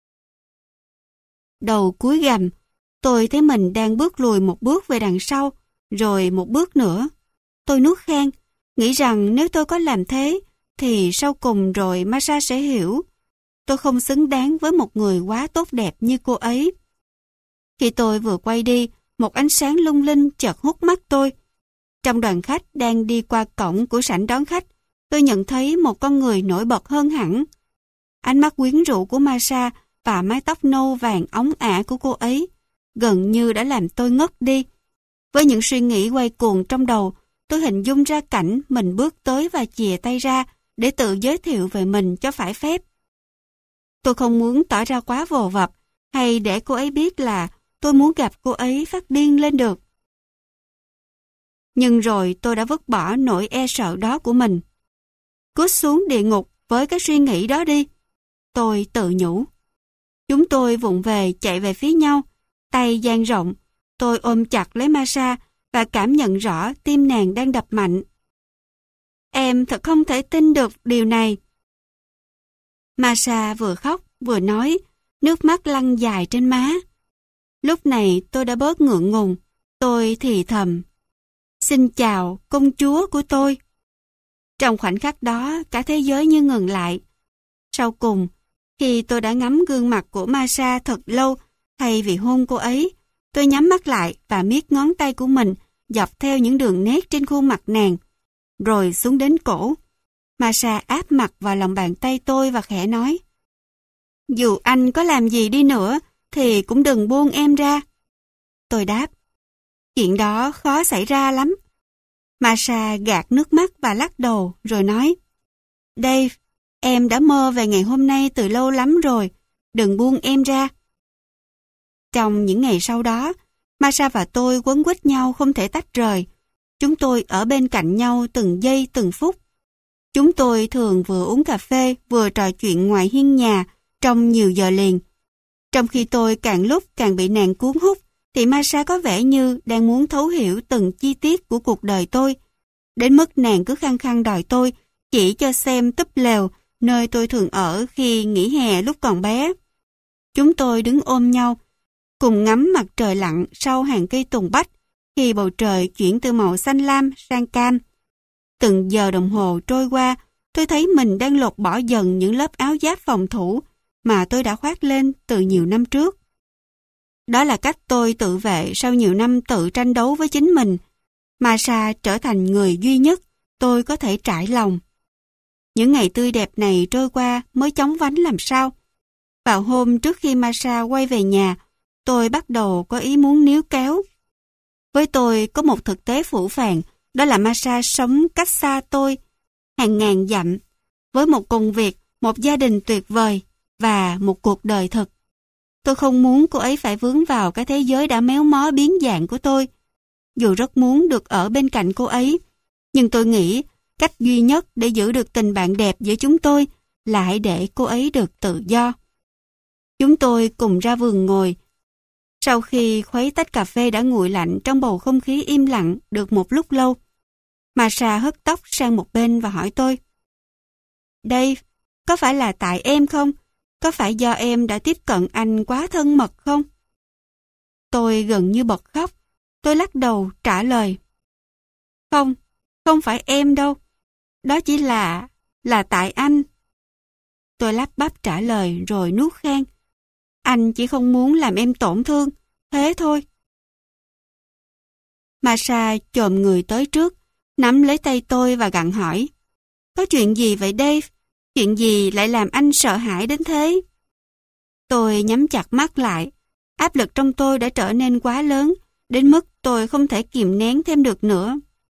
Đầu cúi gằm, tôi thấy mình đang bước lùi một bước về đằng sau, rồi một bước nữa. Tôi nuốt khan, nghĩ rằng nếu tôi có làm thế, thì sau cùng rồi Masha sẽ hiểu. Tôi không xứng đáng với một người quá tốt đẹp như cô ấy. Khi tôi vừa quay đi, một ánh sáng lung linh chợt hút mắt tôi. Trong đoàn khách đang đi qua cổng của sảnh đón khách, tôi nhận thấy một con người nổi bật hơn hẳn. Ánh mắt quyến rũ của Masha và mái tóc nâu vàng óng ả của cô ấy gần như đã làm tôi ngất đi. Với những suy nghĩ quay cuồng trong đầu, tôi hình dung ra cảnh mình bước tới và chìa tay ra để tự giới thiệu về mình cho phải phép. Tôi không muốn tỏ ra quá vồ vập hay để cô ấy biết là tôi muốn gặp cô ấy phát điên lên được. Nhưng rồi tôi đã vứt bỏ nỗi e sợ đó của mình. Cút xuống địa ngục với cái suy nghĩ đó đi. Tôi tự nhủ. Chúng tôi vụng về chạy về phía nhau, tay dang rộng. Tôi ôm chặt lấy Masha và cảm nhận rõ tim nàng đang đập mạnh. Em thật không thể tin được điều này. Masha vừa khóc vừa nói, nước mắt lăn dài trên má. Lúc này tôi đã bớt ngượng ngùng. Tôi thì thầm. Xin chào công chúa của tôi. Trong khoảnh khắc đó, cả thế giới như ngừng lại. Sau cùng, khi tôi đã ngắm gương mặt của Masha thật lâu, thay vì hôn cô ấy, tôi nhắm mắt lại và miết ngón tay của mình dọc theo những đường nét trên khuôn mặt nàng, rồi xuống đến cổ. Masha áp mặt vào lòng bàn tay tôi và khẽ nói, dù anh có làm gì đi nữa, thì cũng đừng buông em ra. Tôi đáp, chuyện đó khó xảy ra lắm. Masha gạt nước mắt và lắc đầu rồi nói, Dave, em đã mơ về ngày hôm nay từ lâu lắm rồi, đừng buông em ra. Trong những ngày sau đó, Masha và tôi quấn quýt nhau không thể tách rời. Chúng tôi ở bên cạnh nhau từng giây từng phút. Chúng tôi thường vừa uống cà phê vừa trò chuyện ngoài hiên nhà trong nhiều giờ liền. Trong khi tôi càng lúc càng bị nàng cuốn hút, thì Masha có vẻ như đang muốn thấu hiểu từng chi tiết của cuộc đời tôi. Đến mức nàng cứ khăng khăng đòi tôi chỉ cho xem túp lều nơi tôi thường ở khi nghỉ hè lúc còn bé. Chúng tôi đứng ôm nhau, cùng ngắm mặt trời lặn sau hàng cây tùng bách khi bầu trời chuyển từ màu xanh lam sang cam. Từng giờ đồng hồ trôi qua, tôi thấy mình đang lột bỏ dần những lớp áo giáp phòng thủ mà tôi đã khoác lên từ nhiều năm trước. Đó là cách tôi tự vệ sau nhiều năm tự tranh đấu với chính mình. Masha trở thành người duy nhất tôi có thể trải lòng. Những ngày tươi đẹp này trôi qua mới chóng vánh làm sao. Vào hôm trước khi Masha quay về nhà, tôi bắt đầu có ý muốn níu kéo. Với tôi có một thực tế phũ phàng, đó là Masha sống cách xa tôi, hàng ngàn dặm, với một công việc, một gia đình tuyệt vời và một cuộc đời thực. Tôi không muốn cô ấy phải vướng vào cái thế giới đã méo mó biến dạng của tôi. Dù rất muốn được ở bên cạnh cô ấy, nhưng tôi nghĩ cách duy nhất để giữ được tình bạn đẹp giữa chúng tôi là hãy để cô ấy được tự do. Chúng tôi cùng ra vườn ngồi. Sau khi khuấy tách cà phê đã nguội lạnh trong bầu không khí im lặng được một lúc lâu, Masha hất tóc sang một bên và hỏi tôi, Dave, có phải là tại em không? Có phải do em đã tiếp cận anh quá thân mật không? Tôi gần như bật khóc. Tôi lắc đầu trả lời, không, Không phải em đâu. Đó chỉ là tại anh. Tôi lắp bắp trả lời rồi nuốt khan. Anh chỉ không muốn làm em tổn thương, thế thôi. Masha chồm người tới trước, nắm lấy tay tôi và gặng hỏi. Có chuyện gì vậy Dave? Chuyện gì lại làm anh sợ hãi đến thế? Tôi nhắm chặt mắt lại. Áp lực trong tôi đã trở nên quá lớn, đến mức tôi không thể kìm nén thêm được nữa.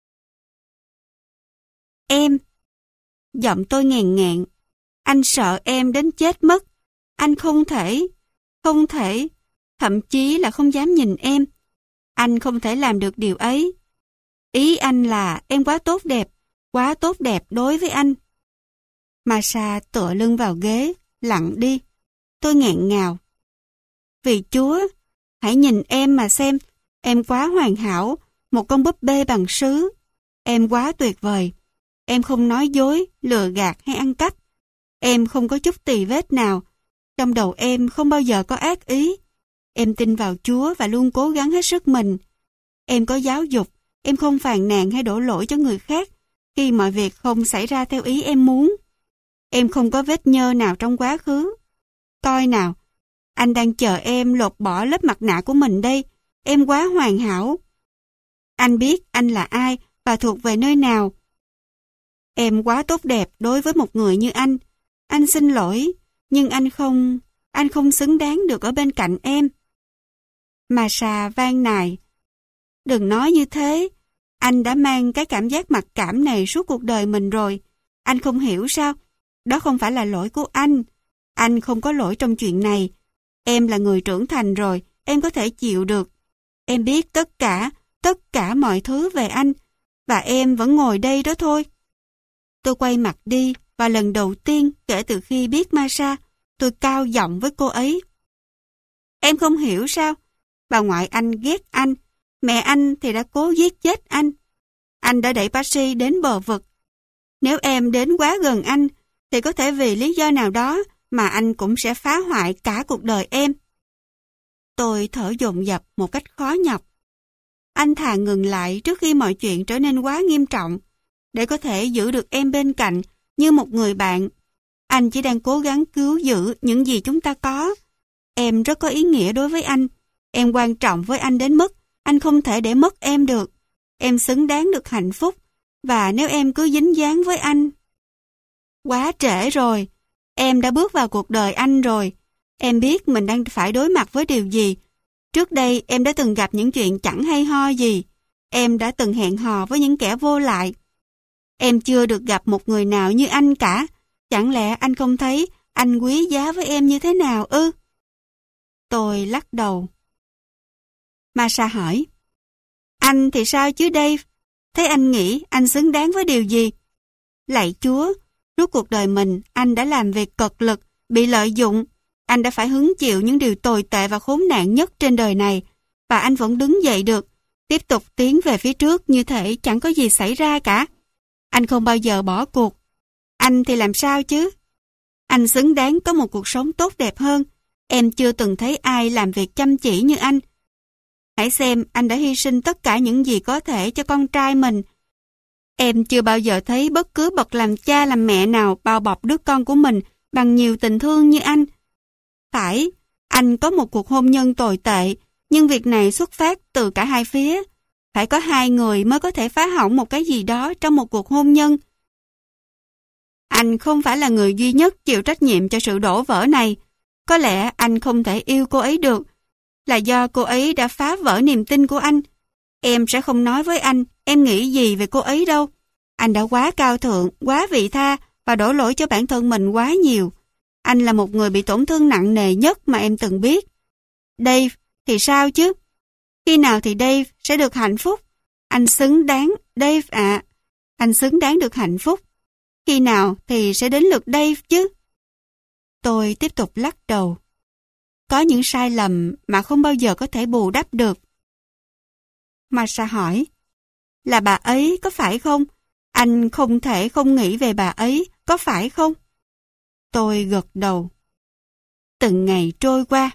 Em. Giọng tôi nghèn nghẹn. Anh sợ em đến chết mất. Anh không thể, thậm chí là không dám nhìn em. Anh không thể làm được điều ấy. Ý anh là em quá tốt đẹp đối với anh. Masha tựa lưng vào ghế, lặng đi. Tôi nghẹn ngào. Vì Chúa, hãy nhìn em mà xem, em quá hoàn hảo, một con búp bê bằng sứ. Em quá tuyệt vời. Em không nói dối, lừa gạt hay ăn cắp. Em không có chút tì vết nào. Trong đầu em không bao giờ có ác ý. Em tin vào Chúa và luôn cố gắng hết sức mình. Em có giáo dục, em không phàn nàn hay đổ lỗi cho người khác khi mọi việc không xảy ra theo ý em muốn. Em không có vết nhơ nào trong quá khứ. Coi nào, anh đang chờ em lột bỏ lớp mặt nạ của mình đây. Em quá hoàn hảo. Anh biết anh là ai và thuộc về nơi nào. Em quá tốt đẹp đối với một người như anh. Anh xin lỗi, nhưng anh không xứng đáng được ở bên cạnh em. Masha van nài. Đừng nói như thế. Anh đã mang cái cảm giác mặc cảm này suốt cuộc đời mình rồi. Anh không hiểu sao? Đó không phải là lỗi của anh. Anh không có lỗi trong chuyện này. Em là người trưởng thành rồi, em có thể chịu được. Em biết tất cả mọi thứ về anh. Và em vẫn ngồi đây đó thôi. Tôi quay mặt đi và lần đầu tiên kể từ khi biết Masha, tôi cao giọng với cô ấy. Em không hiểu sao? Bà ngoại anh ghét anh. Mẹ anh thì đã cố giết chết anh. Anh đã đẩy Patsy đến bờ vực. Nếu em đến quá gần anh, thì có thể vì lý do nào đó mà anh cũng sẽ phá hoại cả cuộc đời em. Tôi thở dồn dập một cách khó nhọc. Anh thà ngừng lại trước khi mọi chuyện trở nên quá nghiêm trọng, để có thể giữ được em bên cạnh như một người bạn. Anh chỉ đang cố gắng cứu giữ những gì chúng ta có. Em rất có ý nghĩa đối với anh. Em quan trọng với anh đến mức anh không thể để mất em được. Em xứng đáng được hạnh phúc. Và nếu em cứ dính dáng với anh... Quá trễ rồi. Em đã bước vào cuộc đời anh rồi. Em biết mình đang phải đối mặt với điều gì. Trước đây em đã từng gặp những chuyện chẳng hay ho gì. Em đã từng hẹn hò với những kẻ vô lại. Em chưa được gặp một người nào như anh cả. Chẳng lẽ anh không thấy anh quý giá với em như thế nào ư? Tôi lắc đầu. Masha hỏi. Anh thì sao chứ Dave? Thế anh nghĩ anh xứng đáng với điều gì? Lạy Chúa, suốt cuộc đời mình anh đã làm việc cật lực, bị lợi dụng. Anh đã phải hứng chịu những điều tồi tệ và khốn nạn nhất trên đời này. Và anh vẫn đứng dậy được, tiếp tục tiến về phía trước như thể chẳng có gì xảy ra cả. Anh không bao giờ bỏ cuộc. Anh thì làm sao chứ? Anh xứng đáng có một cuộc sống tốt đẹp hơn. Em chưa từng thấy ai làm việc chăm chỉ như anh. Hãy xem anh đã hy sinh tất cả những gì có thể cho con trai mình. Em chưa bao giờ thấy bất cứ bậc làm cha làm mẹ nào bao bọc đứa con của mình bằng nhiều tình thương như anh. Phải, anh có một cuộc hôn nhân tồi tệ, nhưng việc này xuất phát từ cả hai phía. Phải có hai người mới có thể phá hỏng một cái gì đó trong một cuộc hôn nhân. Anh không phải là người duy nhất chịu trách nhiệm cho sự đổ vỡ này. Có lẽ anh không thể yêu cô ấy được, là do cô ấy đã phá vỡ niềm tin của anh. Em sẽ không nói với anh em nghĩ gì về cô ấy đâu. Anh đã quá cao thượng, quá vị tha và đổ lỗi cho bản thân mình quá nhiều. Anh là một người bị tổn thương nặng nề nhất mà em từng biết. Dave thì sao chứ? Khi nào thì Dave sẽ được hạnh phúc? Anh xứng đáng, Dave ạ. Anh xứng đáng được hạnh phúc. Khi nào thì sẽ đến lượt Dave chứ? Tôi tiếp tục lắc đầu. Có những sai lầm mà không bao giờ có thể bù đắp được. Masha hỏi. Là bà ấy có phải không? Anh không thể không nghĩ về bà ấy, có phải không? Tôi gật đầu. Từng ngày trôi qua.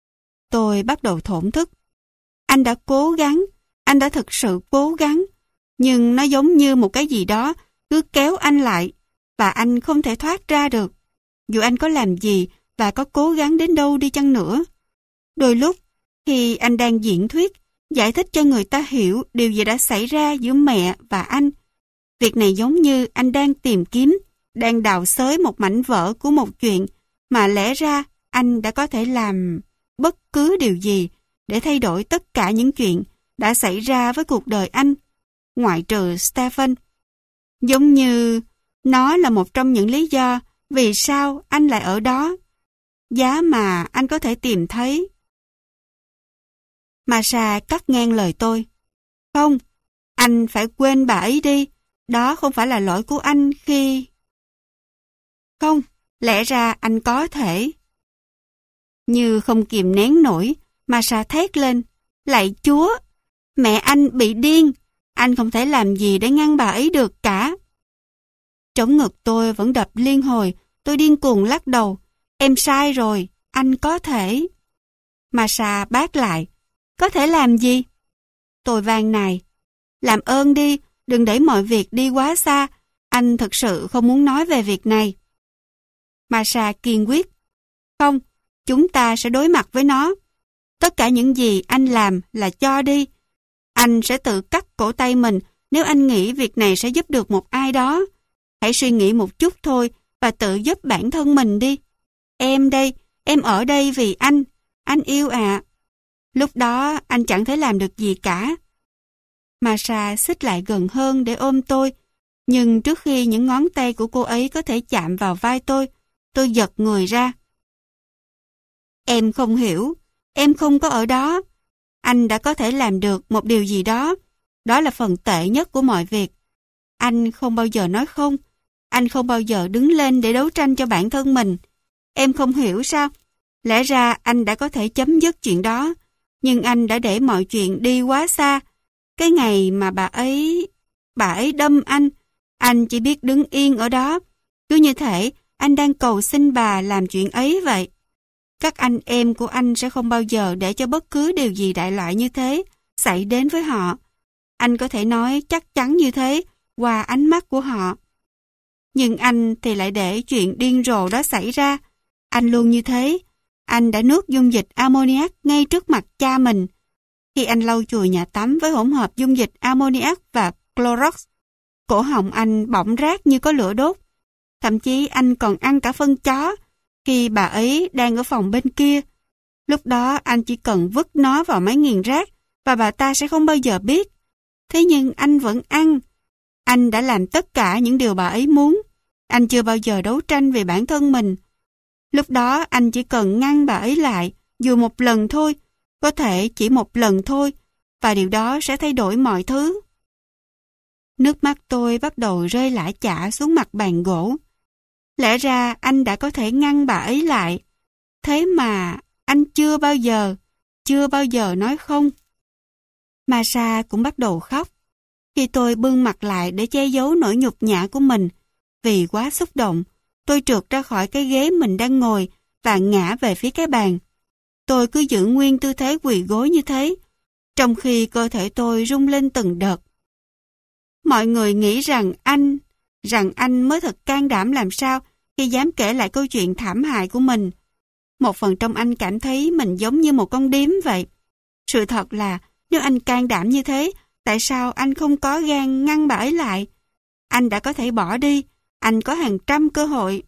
Tôi bắt đầu thổn thức. Anh đã cố gắng, anh đã thực sự cố gắng. Nhưng nó giống như một cái gì đó cứ kéo anh lại và anh không thể thoát ra được. Dù anh có làm gì và có cố gắng đến đâu đi chăng nữa. Đôi lúc, khi anh đang diễn thuyết, giải thích cho người ta hiểu điều gì đã xảy ra giữa mẹ và anh. Việc này giống như anh đang tìm kiếm, đang đào xới một mảnh vỡ của một chuyện mà lẽ ra anh đã có thể làm bất cứ điều gì để thay đổi tất cả những chuyện đã xảy ra với cuộc đời anh, ngoại trừ Stephen. Giống như nó là một trong những lý do vì sao anh lại ở đó. Giá mà anh có thể tìm thấy. Masha cắt ngang lời tôi. Không, anh phải quên bà ấy đi. Đó không phải là lỗi của anh khi... Không, lẽ ra anh có thể. Như không kìm nén nổi, Masha thét lên. Lạy Chúa, mẹ anh bị điên. Anh không thể làm gì để ngăn bà ấy được cả. Trống ngực tôi vẫn đập liên hồi. Tôi điên cuồng lắc đầu. Em sai rồi, anh có thể. Masha bác lại. Có thể làm gì? Tôi van nài. Làm ơn đi, đừng đẩy mọi việc đi quá xa. Anh thực sự không muốn nói về việc này. Masha kiên quyết. Không, chúng ta sẽ đối mặt với nó. Tất cả những gì anh làm là cho đi. Anh sẽ tự cắt cổ tay mình nếu anh nghĩ việc này sẽ giúp được một ai đó. Hãy suy nghĩ một chút thôi và tự giúp bản thân mình đi. Em đây, em ở đây vì anh yêu ạ. Lúc đó anh chẳng thể làm được gì cả. Masha xích lại gần hơn để ôm tôi, nhưng trước khi những ngón tay của cô ấy có thể chạm vào vai tôi giật người ra. Em không hiểu, em không có ở đó. Anh đã có thể làm được một điều gì đó. Đó là phần tệ nhất của mọi việc. Anh không bao giờ nói không. Anh không bao giờ đứng lên để đấu tranh cho bản thân mình. Em không hiểu sao? Lẽ ra anh đã có thể chấm dứt chuyện đó. Nhưng anh đã để mọi chuyện đi quá xa. Cái ngày mà bà ấy đâm anh chỉ biết đứng yên ở đó. Cứ như thể anh đang cầu xin bà làm chuyện ấy vậy. Các anh em của anh sẽ không bao giờ để cho bất cứ điều gì đại loại như thế xảy đến với họ. Anh có thể nói chắc chắn như thế qua ánh mắt của họ. Nhưng anh thì lại để chuyện điên rồ đó xảy ra. Anh luôn như thế. Anh đã nuốt dung dịch ammoniac ngay trước mặt cha mình. Khi anh lau chùi nhà tắm với hỗn hợp dung dịch ammoniac và Clorox, cổ họng anh bỏng rát như có lửa đốt. Thậm chí anh còn ăn cả phân chó khi bà ấy đang ở phòng bên kia. Lúc đó anh chỉ cần vứt nó vào máy nghiền rác và bà ta sẽ không bao giờ biết. Thế nhưng anh vẫn ăn. Anh đã làm tất cả những điều bà ấy muốn. Anh chưa bao giờ đấu tranh về bản thân mình. Lúc đó anh chỉ cần ngăn bà ấy lại, dù một lần thôi, có thể chỉ một lần thôi, và điều đó sẽ thay đổi mọi thứ. Nước mắt tôi bắt đầu rơi lã chã xuống mặt bàn gỗ. Lẽ ra anh đã có thể ngăn bà ấy lại. Thế mà anh chưa bao giờ nói không. Masha cũng bắt đầu khóc. Khi tôi bưng mặt lại để che giấu nỗi nhục nhã của mình, vì quá xúc động, tôi trượt ra khỏi cái ghế mình đang ngồi và ngã về phía cái bàn. Tôi cứ giữ nguyên tư thế quỳ gối như thế, trong khi cơ thể tôi rung lên từng đợt. Mọi người nghĩ rằng anh mới thật can đảm làm sao khi dám kể lại câu chuyện thảm hại của mình. Một phần trong anh cảm thấy mình giống như một con điếm vậy. Sự thật là nếu anh can đảm như thế, tại sao anh không có gan ngăn bà ấy lại? Anh đã có thể bỏ đi, anh có hàng trăm cơ hội.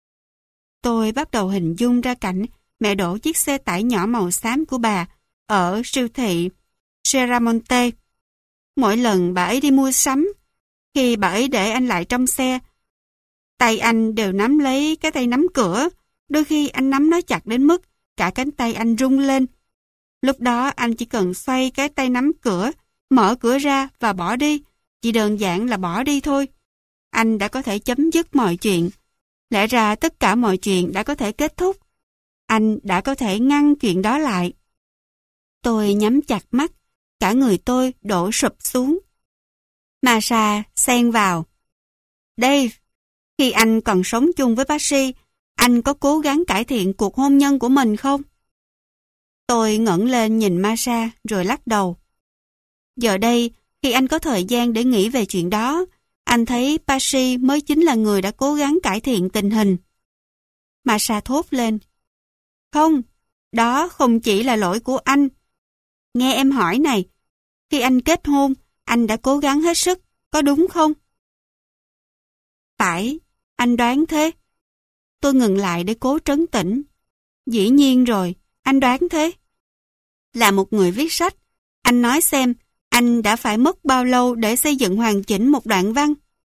Tôi bắt đầu hình dung ra cảnh mẹ đổ chiếc xe tải nhỏ màu xám của bà ở siêu thị Seramonte. Mỗi lần bà ấy đi mua sắm, khi bà ấy để anh lại trong xe, tay anh đều nắm lấy cái tay nắm cửa. Đôi khi anh nắm nó chặt đến mức cả cánh tay anh rung lên. Lúc đó anh chỉ cần xoay cái tay nắm cửa, mở cửa ra và bỏ đi. Chỉ đơn giản là bỏ đi thôi. Anh đã có thể chấm dứt mọi chuyện. Lẽ ra tất cả mọi chuyện đã có thể kết thúc. Anh đã có thể ngăn chuyện đó lại. Tôi nhắm chặt mắt, cả người tôi đổ sụp xuống. Masha xen vào. Dave, khi anh còn sống chung với Patsy, anh có cố gắng cải thiện cuộc hôn nhân của mình không? Tôi ngẩng lên nhìn Masha rồi lắc đầu. Giờ đây, Khi anh có thời gian để nghĩ về chuyện đó, anh thấy Patsy mới chính là người đã cố gắng cải thiện tình hình. Masha thốt lên. Không, đó không chỉ là lỗi của anh. Nghe em hỏi này, khi anh kết hôn, anh đã cố gắng hết sức, có đúng không? Phải, anh đoán thế. Tôi ngừng lại để cố trấn tĩnh. Dĩ nhiên rồi, anh đoán thế. Là một người viết sách, anh nói xem, anh đã phải mất bao lâu để xây dựng hoàn chỉnh một đoạn văn?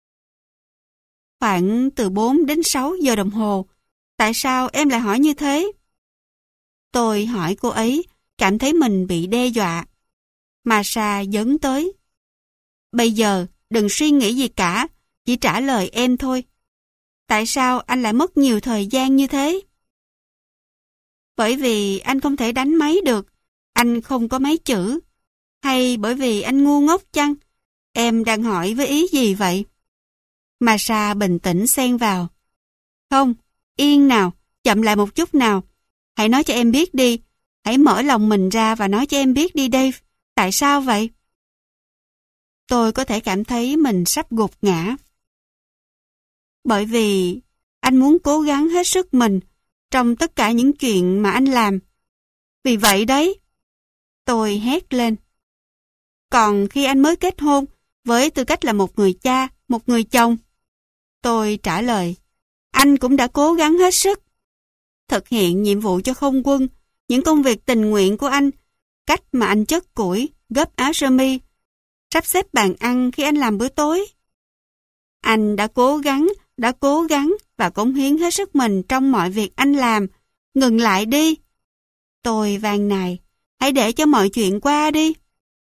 Khoảng từ 4 đến 6 giờ đồng hồ. Tại sao em lại hỏi như thế? Tôi hỏi cô ấy, cảm thấy mình bị đe dọa. Masha dấn tới. Bây giờ, đừng suy nghĩ gì cả, chỉ trả lời em thôi. Tại sao anh lại mất nhiều thời gian như thế? Bởi vì anh không thể đánh máy được, anh không có máy chữ. Hay bởi vì anh ngu ngốc chăng? Em đang hỏi với ý gì vậy? Masha bình tĩnh xen vào. Không, yên nào, chậm lại một chút nào. Hãy nói cho em biết đi, hãy mở lòng mình ra và nói cho em biết đi Dave. Tại sao vậy? Tôi có thể cảm thấy mình sắp gục ngã. Bởi vì anh muốn cố gắng hết sức mình trong tất cả những chuyện mà anh làm. Vì vậy đấy, tôi hét lên. Còn khi anh mới kết hôn, với tư cách là một người cha, một người chồng, tôi trả lời, anh cũng đã cố gắng hết sức. Thực hiện nhiệm vụ cho không quân, những công việc tình nguyện của anh, cách mà anh chất củi, gấp áo sơ mi, sắp xếp bàn ăn khi anh làm bữa tối. Anh đã cố gắng và cống hiến hết sức mình trong mọi việc anh làm. Ngừng lại đi. Tôi van nài, hãy để cho mọi chuyện qua đi.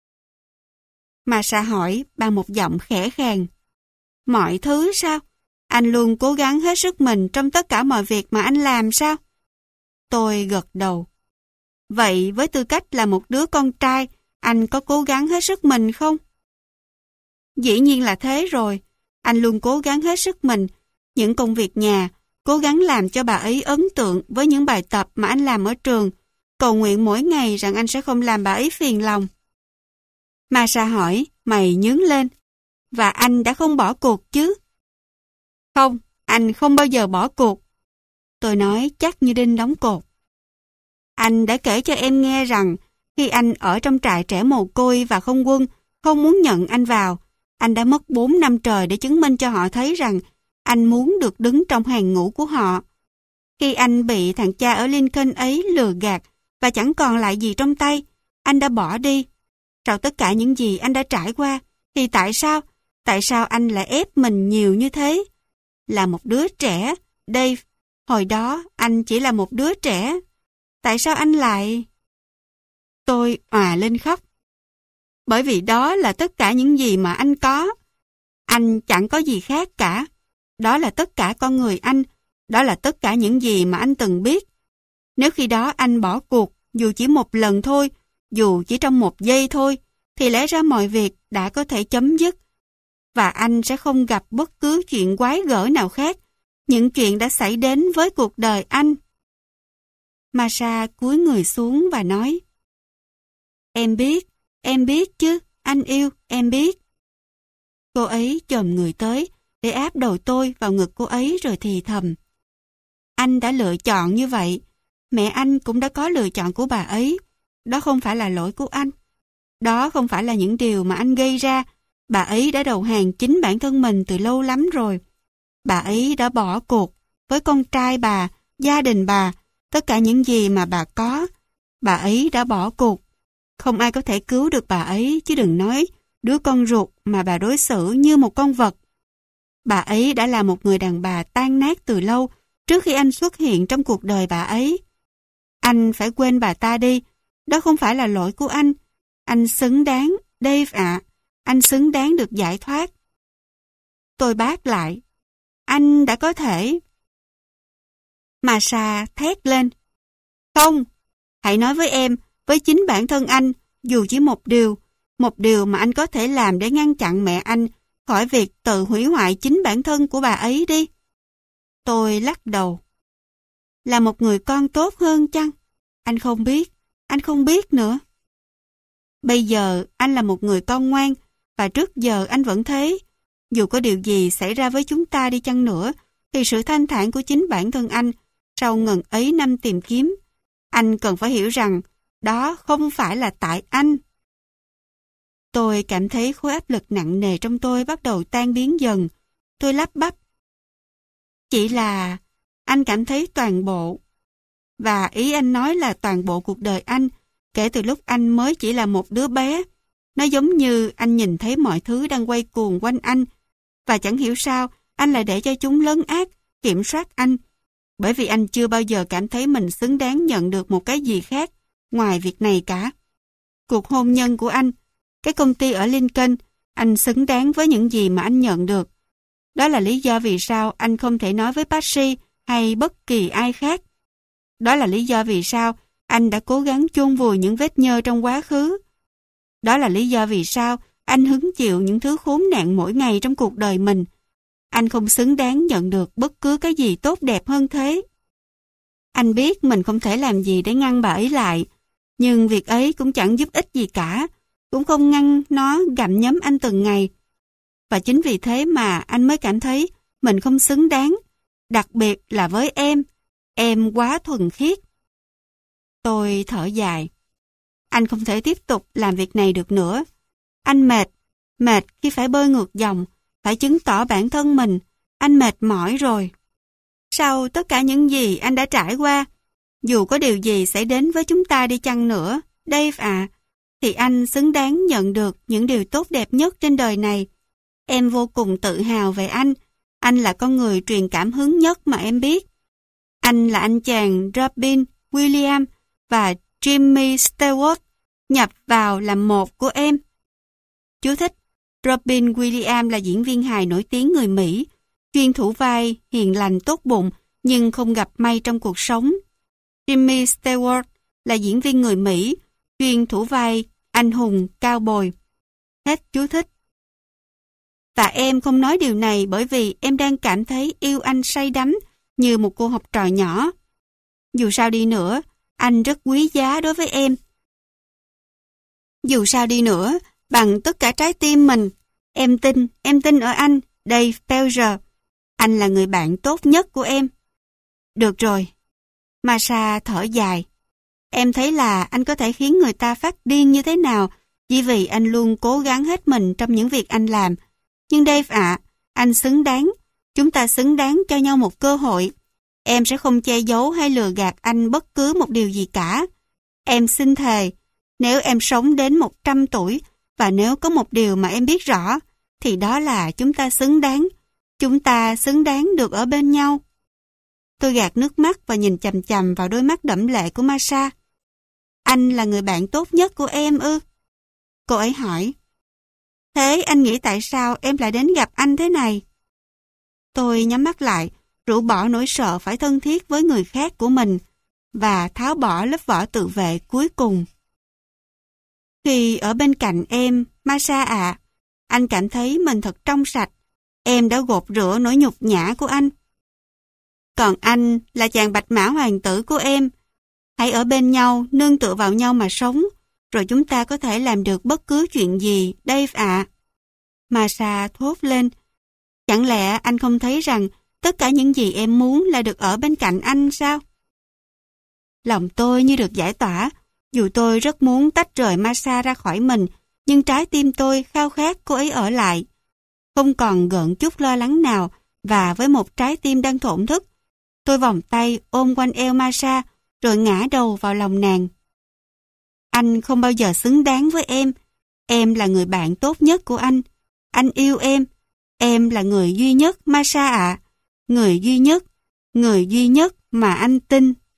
Masha hỏi bằng một giọng khẽ khàng. Mọi thứ sao? Anh luôn cố gắng hết sức mình trong tất cả mọi việc mà anh làm sao? Tôi gật đầu. Vậy với tư cách là một đứa con trai, anh có cố gắng hết sức mình không? Dĩ nhiên là thế rồi. Anh luôn cố gắng hết sức mình. Những công việc nhà, cố gắng làm cho bà ấy ấn tượng với những bài tập mà anh làm ở trường. Cầu nguyện mỗi ngày rằng anh sẽ không làm bà ấy phiền lòng. Masha hỏi, mày nhướng lên. Và anh đã không bỏ cuộc chứ? Không, anh không bao giờ bỏ cuộc. Tôi nói chắc như đinh đóng cột. Anh đã kể cho em nghe rằng khi anh ở trong trại trẻ mồ côi và không quân không muốn nhận anh vào, anh đã mất 4 năm trời để chứng minh cho họ thấy rằng anh muốn được đứng trong hàng ngũ của họ. Khi anh bị thằng cha ở Lincoln ấy lừa gạt và chẳng còn lại gì trong tay, anh đã bỏ đi. Sau tất cả những gì anh đã trải qua, thì tại sao anh lại ép mình nhiều như thế? Là một đứa trẻ, Dave, hồi đó anh chỉ là một đứa trẻ. Tại sao anh lại... Tôi òa lên khóc. Bởi vì đó là tất cả những gì mà anh có. Anh chẳng có gì khác cả. Đó là tất cả con người anh. Đó là tất cả những gì mà anh từng biết. Nếu khi đó anh bỏ cuộc, dù chỉ một lần thôi, dù chỉ trong một giây thôi, thì lẽ ra mọi việc đã có thể chấm dứt. Và anh sẽ không gặp bất cứ chuyện quái gở nào khác. Những chuyện đã xảy đến với cuộc đời anh. Masha cúi người xuống và nói, Em biết chứ, anh yêu, em biết. Cô ấy chồm người tới để áp đầu tôi vào ngực cô ấy rồi thì thầm. Anh đã lựa chọn như vậy, mẹ anh cũng đã có lựa chọn của bà ấy. Đó không phải là lỗi của anh. Đó không phải là những điều mà anh gây ra. Bà ấy đã đầu hàng chính bản thân mình từ lâu lắm rồi. Bà ấy đã bỏ cuộc với con trai bà, gia đình bà, tất cả những gì mà bà có. Bà ấy đã bỏ cuộc. Không ai có thể cứu được bà ấy, chứ đừng nói đứa con ruột mà bà đối xử như một con vật. Bà ấy đã là một người đàn bà tan nát từ lâu trước khi anh xuất hiện trong cuộc đời bà ấy. Anh phải quên bà ta đi. Đó không phải là lỗi của anh. Anh xứng đáng, Dave ạ. Anh xứng đáng được giải thoát. Tôi bác lại. Anh đã có thể... Masha thét lên. Không, hãy nói với em, với chính bản thân anh, dù chỉ một điều mà anh có thể làm để ngăn chặn mẹ anh khỏi việc tự hủy hoại chính bản thân của bà ấy đi. Tôi lắc đầu. Là một người con tốt hơn chăng? Anh không biết nữa. Bây giờ anh là một người con ngoan và trước giờ anh vẫn thế. Dù có điều gì xảy ra với chúng ta đi chăng nữa, thì sự thanh thản của chính bản thân anh sau ngần ấy năm tìm kiếm, anh cần phải hiểu rằng đó không phải là tại anh. Tôi cảm thấy khối áp lực nặng nề trong tôi bắt đầu tan biến dần. Tôi lắp bắp. Chỉ là anh cảm thấy toàn bộ. Và ý anh nói là toàn bộ cuộc đời anh, kể từ lúc anh mới chỉ là một đứa bé. Nó giống như anh nhìn thấy mọi thứ đang quay cuồng quanh anh. Và chẳng hiểu sao anh lại để cho chúng lấn át, kiểm soát anh. Bởi vì anh chưa bao giờ cảm thấy mình xứng đáng nhận được một cái gì khác ngoài việc này cả. Cuộc hôn nhân của anh, cái công ty ở Lincoln, anh xứng đáng với những gì mà anh nhận được. Đó là lý do vì sao anh không thể nói với Patsy hay bất kỳ ai khác. Đó là lý do vì sao anh đã cố gắng chôn vùi những vết nhơ trong quá khứ. Đó là lý do vì sao anh hứng chịu những thứ khốn nạn mỗi ngày trong cuộc đời mình. Anh không xứng đáng nhận được bất cứ cái gì tốt đẹp hơn thế. Anh biết mình không thể làm gì để ngăn bà ấy lại, nhưng việc ấy cũng chẳng giúp ích gì cả, cũng không ngăn nó gặm nhấm anh từng ngày. Và chính vì thế mà anh mới cảm thấy mình không xứng đáng, đặc biệt là với em quá thuần khiết. Tôi thở dài. Anh không thể tiếp tục làm việc này được nữa. Anh mệt khi phải bơi ngược dòng, phải chứng tỏ bản thân mình. Anh mệt mỏi rồi. Sau tất cả những gì anh đã trải qua, dù có điều gì xảy đến với chúng ta đi chăng nữa, Dave à, thì anh xứng đáng nhận được những điều tốt đẹp nhất trên đời này. Em vô cùng tự hào về anh. Anh là con người truyền cảm hứng nhất mà em biết. Anh là anh chàng Robin Williams và Jimmy Stewart nhập vào làm một của em. Chú thích: Robin Williams là diễn viên hài nổi tiếng người Mỹ, chuyên thủ vai hiền lành tốt bụng nhưng không gặp may trong cuộc sống. Jimmy Stewart là diễn viên người Mỹ, chuyên thủ vai anh hùng cao bồi. Hết chú thích. Và em không nói điều này bởi vì em đang cảm thấy yêu anh say đắm như một cô học trò nhỏ. Dù sao đi nữa, anh rất quý giá đối với em. Dù sao đi nữa, bằng tất cả trái tim mình, em tin ở anh, Dave Pelzer. Anh là người bạn tốt nhất của em. Được rồi. Masha thở dài. Em thấy là anh có thể khiến người ta phát điên như thế nào chỉ vì anh luôn cố gắng hết mình trong những việc anh làm. Nhưng Dave ạ, anh xứng đáng. Chúng ta xứng đáng cho nhau một cơ hội. Em sẽ không che giấu hay lừa gạt anh bất cứ một điều gì cả. Em xin thề, nếu em sống đến 100 tuổi và nếu có một điều mà em biết rõ, thì đó là chúng ta xứng đáng. Chúng ta xứng đáng được ở bên nhau. Tôi gạt nước mắt và nhìn chằm chằm vào đôi mắt đẫm lệ của Masha. Anh là người bạn tốt nhất của em ư? Cô ấy hỏi. Thế anh nghĩ tại sao em lại đến gặp anh thế này? Tôi nhắm mắt lại, rũ bỏ nỗi sợ phải thân thiết với người khác của mình và tháo bỏ lớp vỏ tự vệ cuối cùng. Khi ở bên cạnh em, Masha ạ, anh cảm thấy mình thật trong sạch. Em đã gột rửa nỗi nhục nhã của anh. Còn anh là chàng bạch mã hoàng tử của em. Hãy ở bên nhau, nương tựa vào nhau mà sống, rồi chúng ta có thể làm được bất cứ chuyện gì, Dave ạ. Masha thốt lên. Chẳng lẽ anh không thấy rằng tất cả những gì em muốn là được ở bên cạnh anh sao? Lòng tôi như được giải tỏa. Dù tôi rất muốn tách rời Masha ra khỏi mình, nhưng trái tim tôi khao khát cô ấy ở lại. Không còn gợn chút lo lắng nào, và với một trái tim đang thổn thức, tôi vòng tay ôm quanh eo Masha, rồi ngã đầu vào lòng nàng. Anh không bao giờ xứng đáng với em. Em là người bạn tốt nhất của anh. Anh yêu em. Em là người duy nhất, Masha ạ. Người duy nhất mà anh tin.